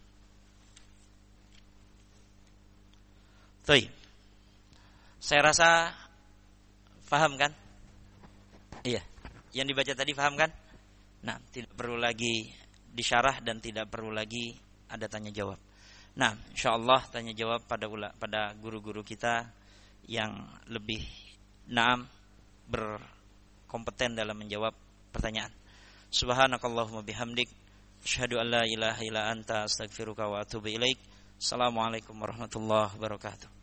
Baik. Saya rasa paham kan? Iya, yang dibaca tadi paham kan? Nah, tidak perlu lagi disyarah dan tidak perlu lagi ada tanya jawab. Nah, insyaallah tanya jawab pada guru-guru kita yang lebih berkompeten dalam menjawab pertanyaan. Subhanakallahumma bihamdik, asyhadu an la ilaha illa anta, astaghfiruka wa atubu ilaik. Assalamualaikum warahmatullahi wabarakatuh.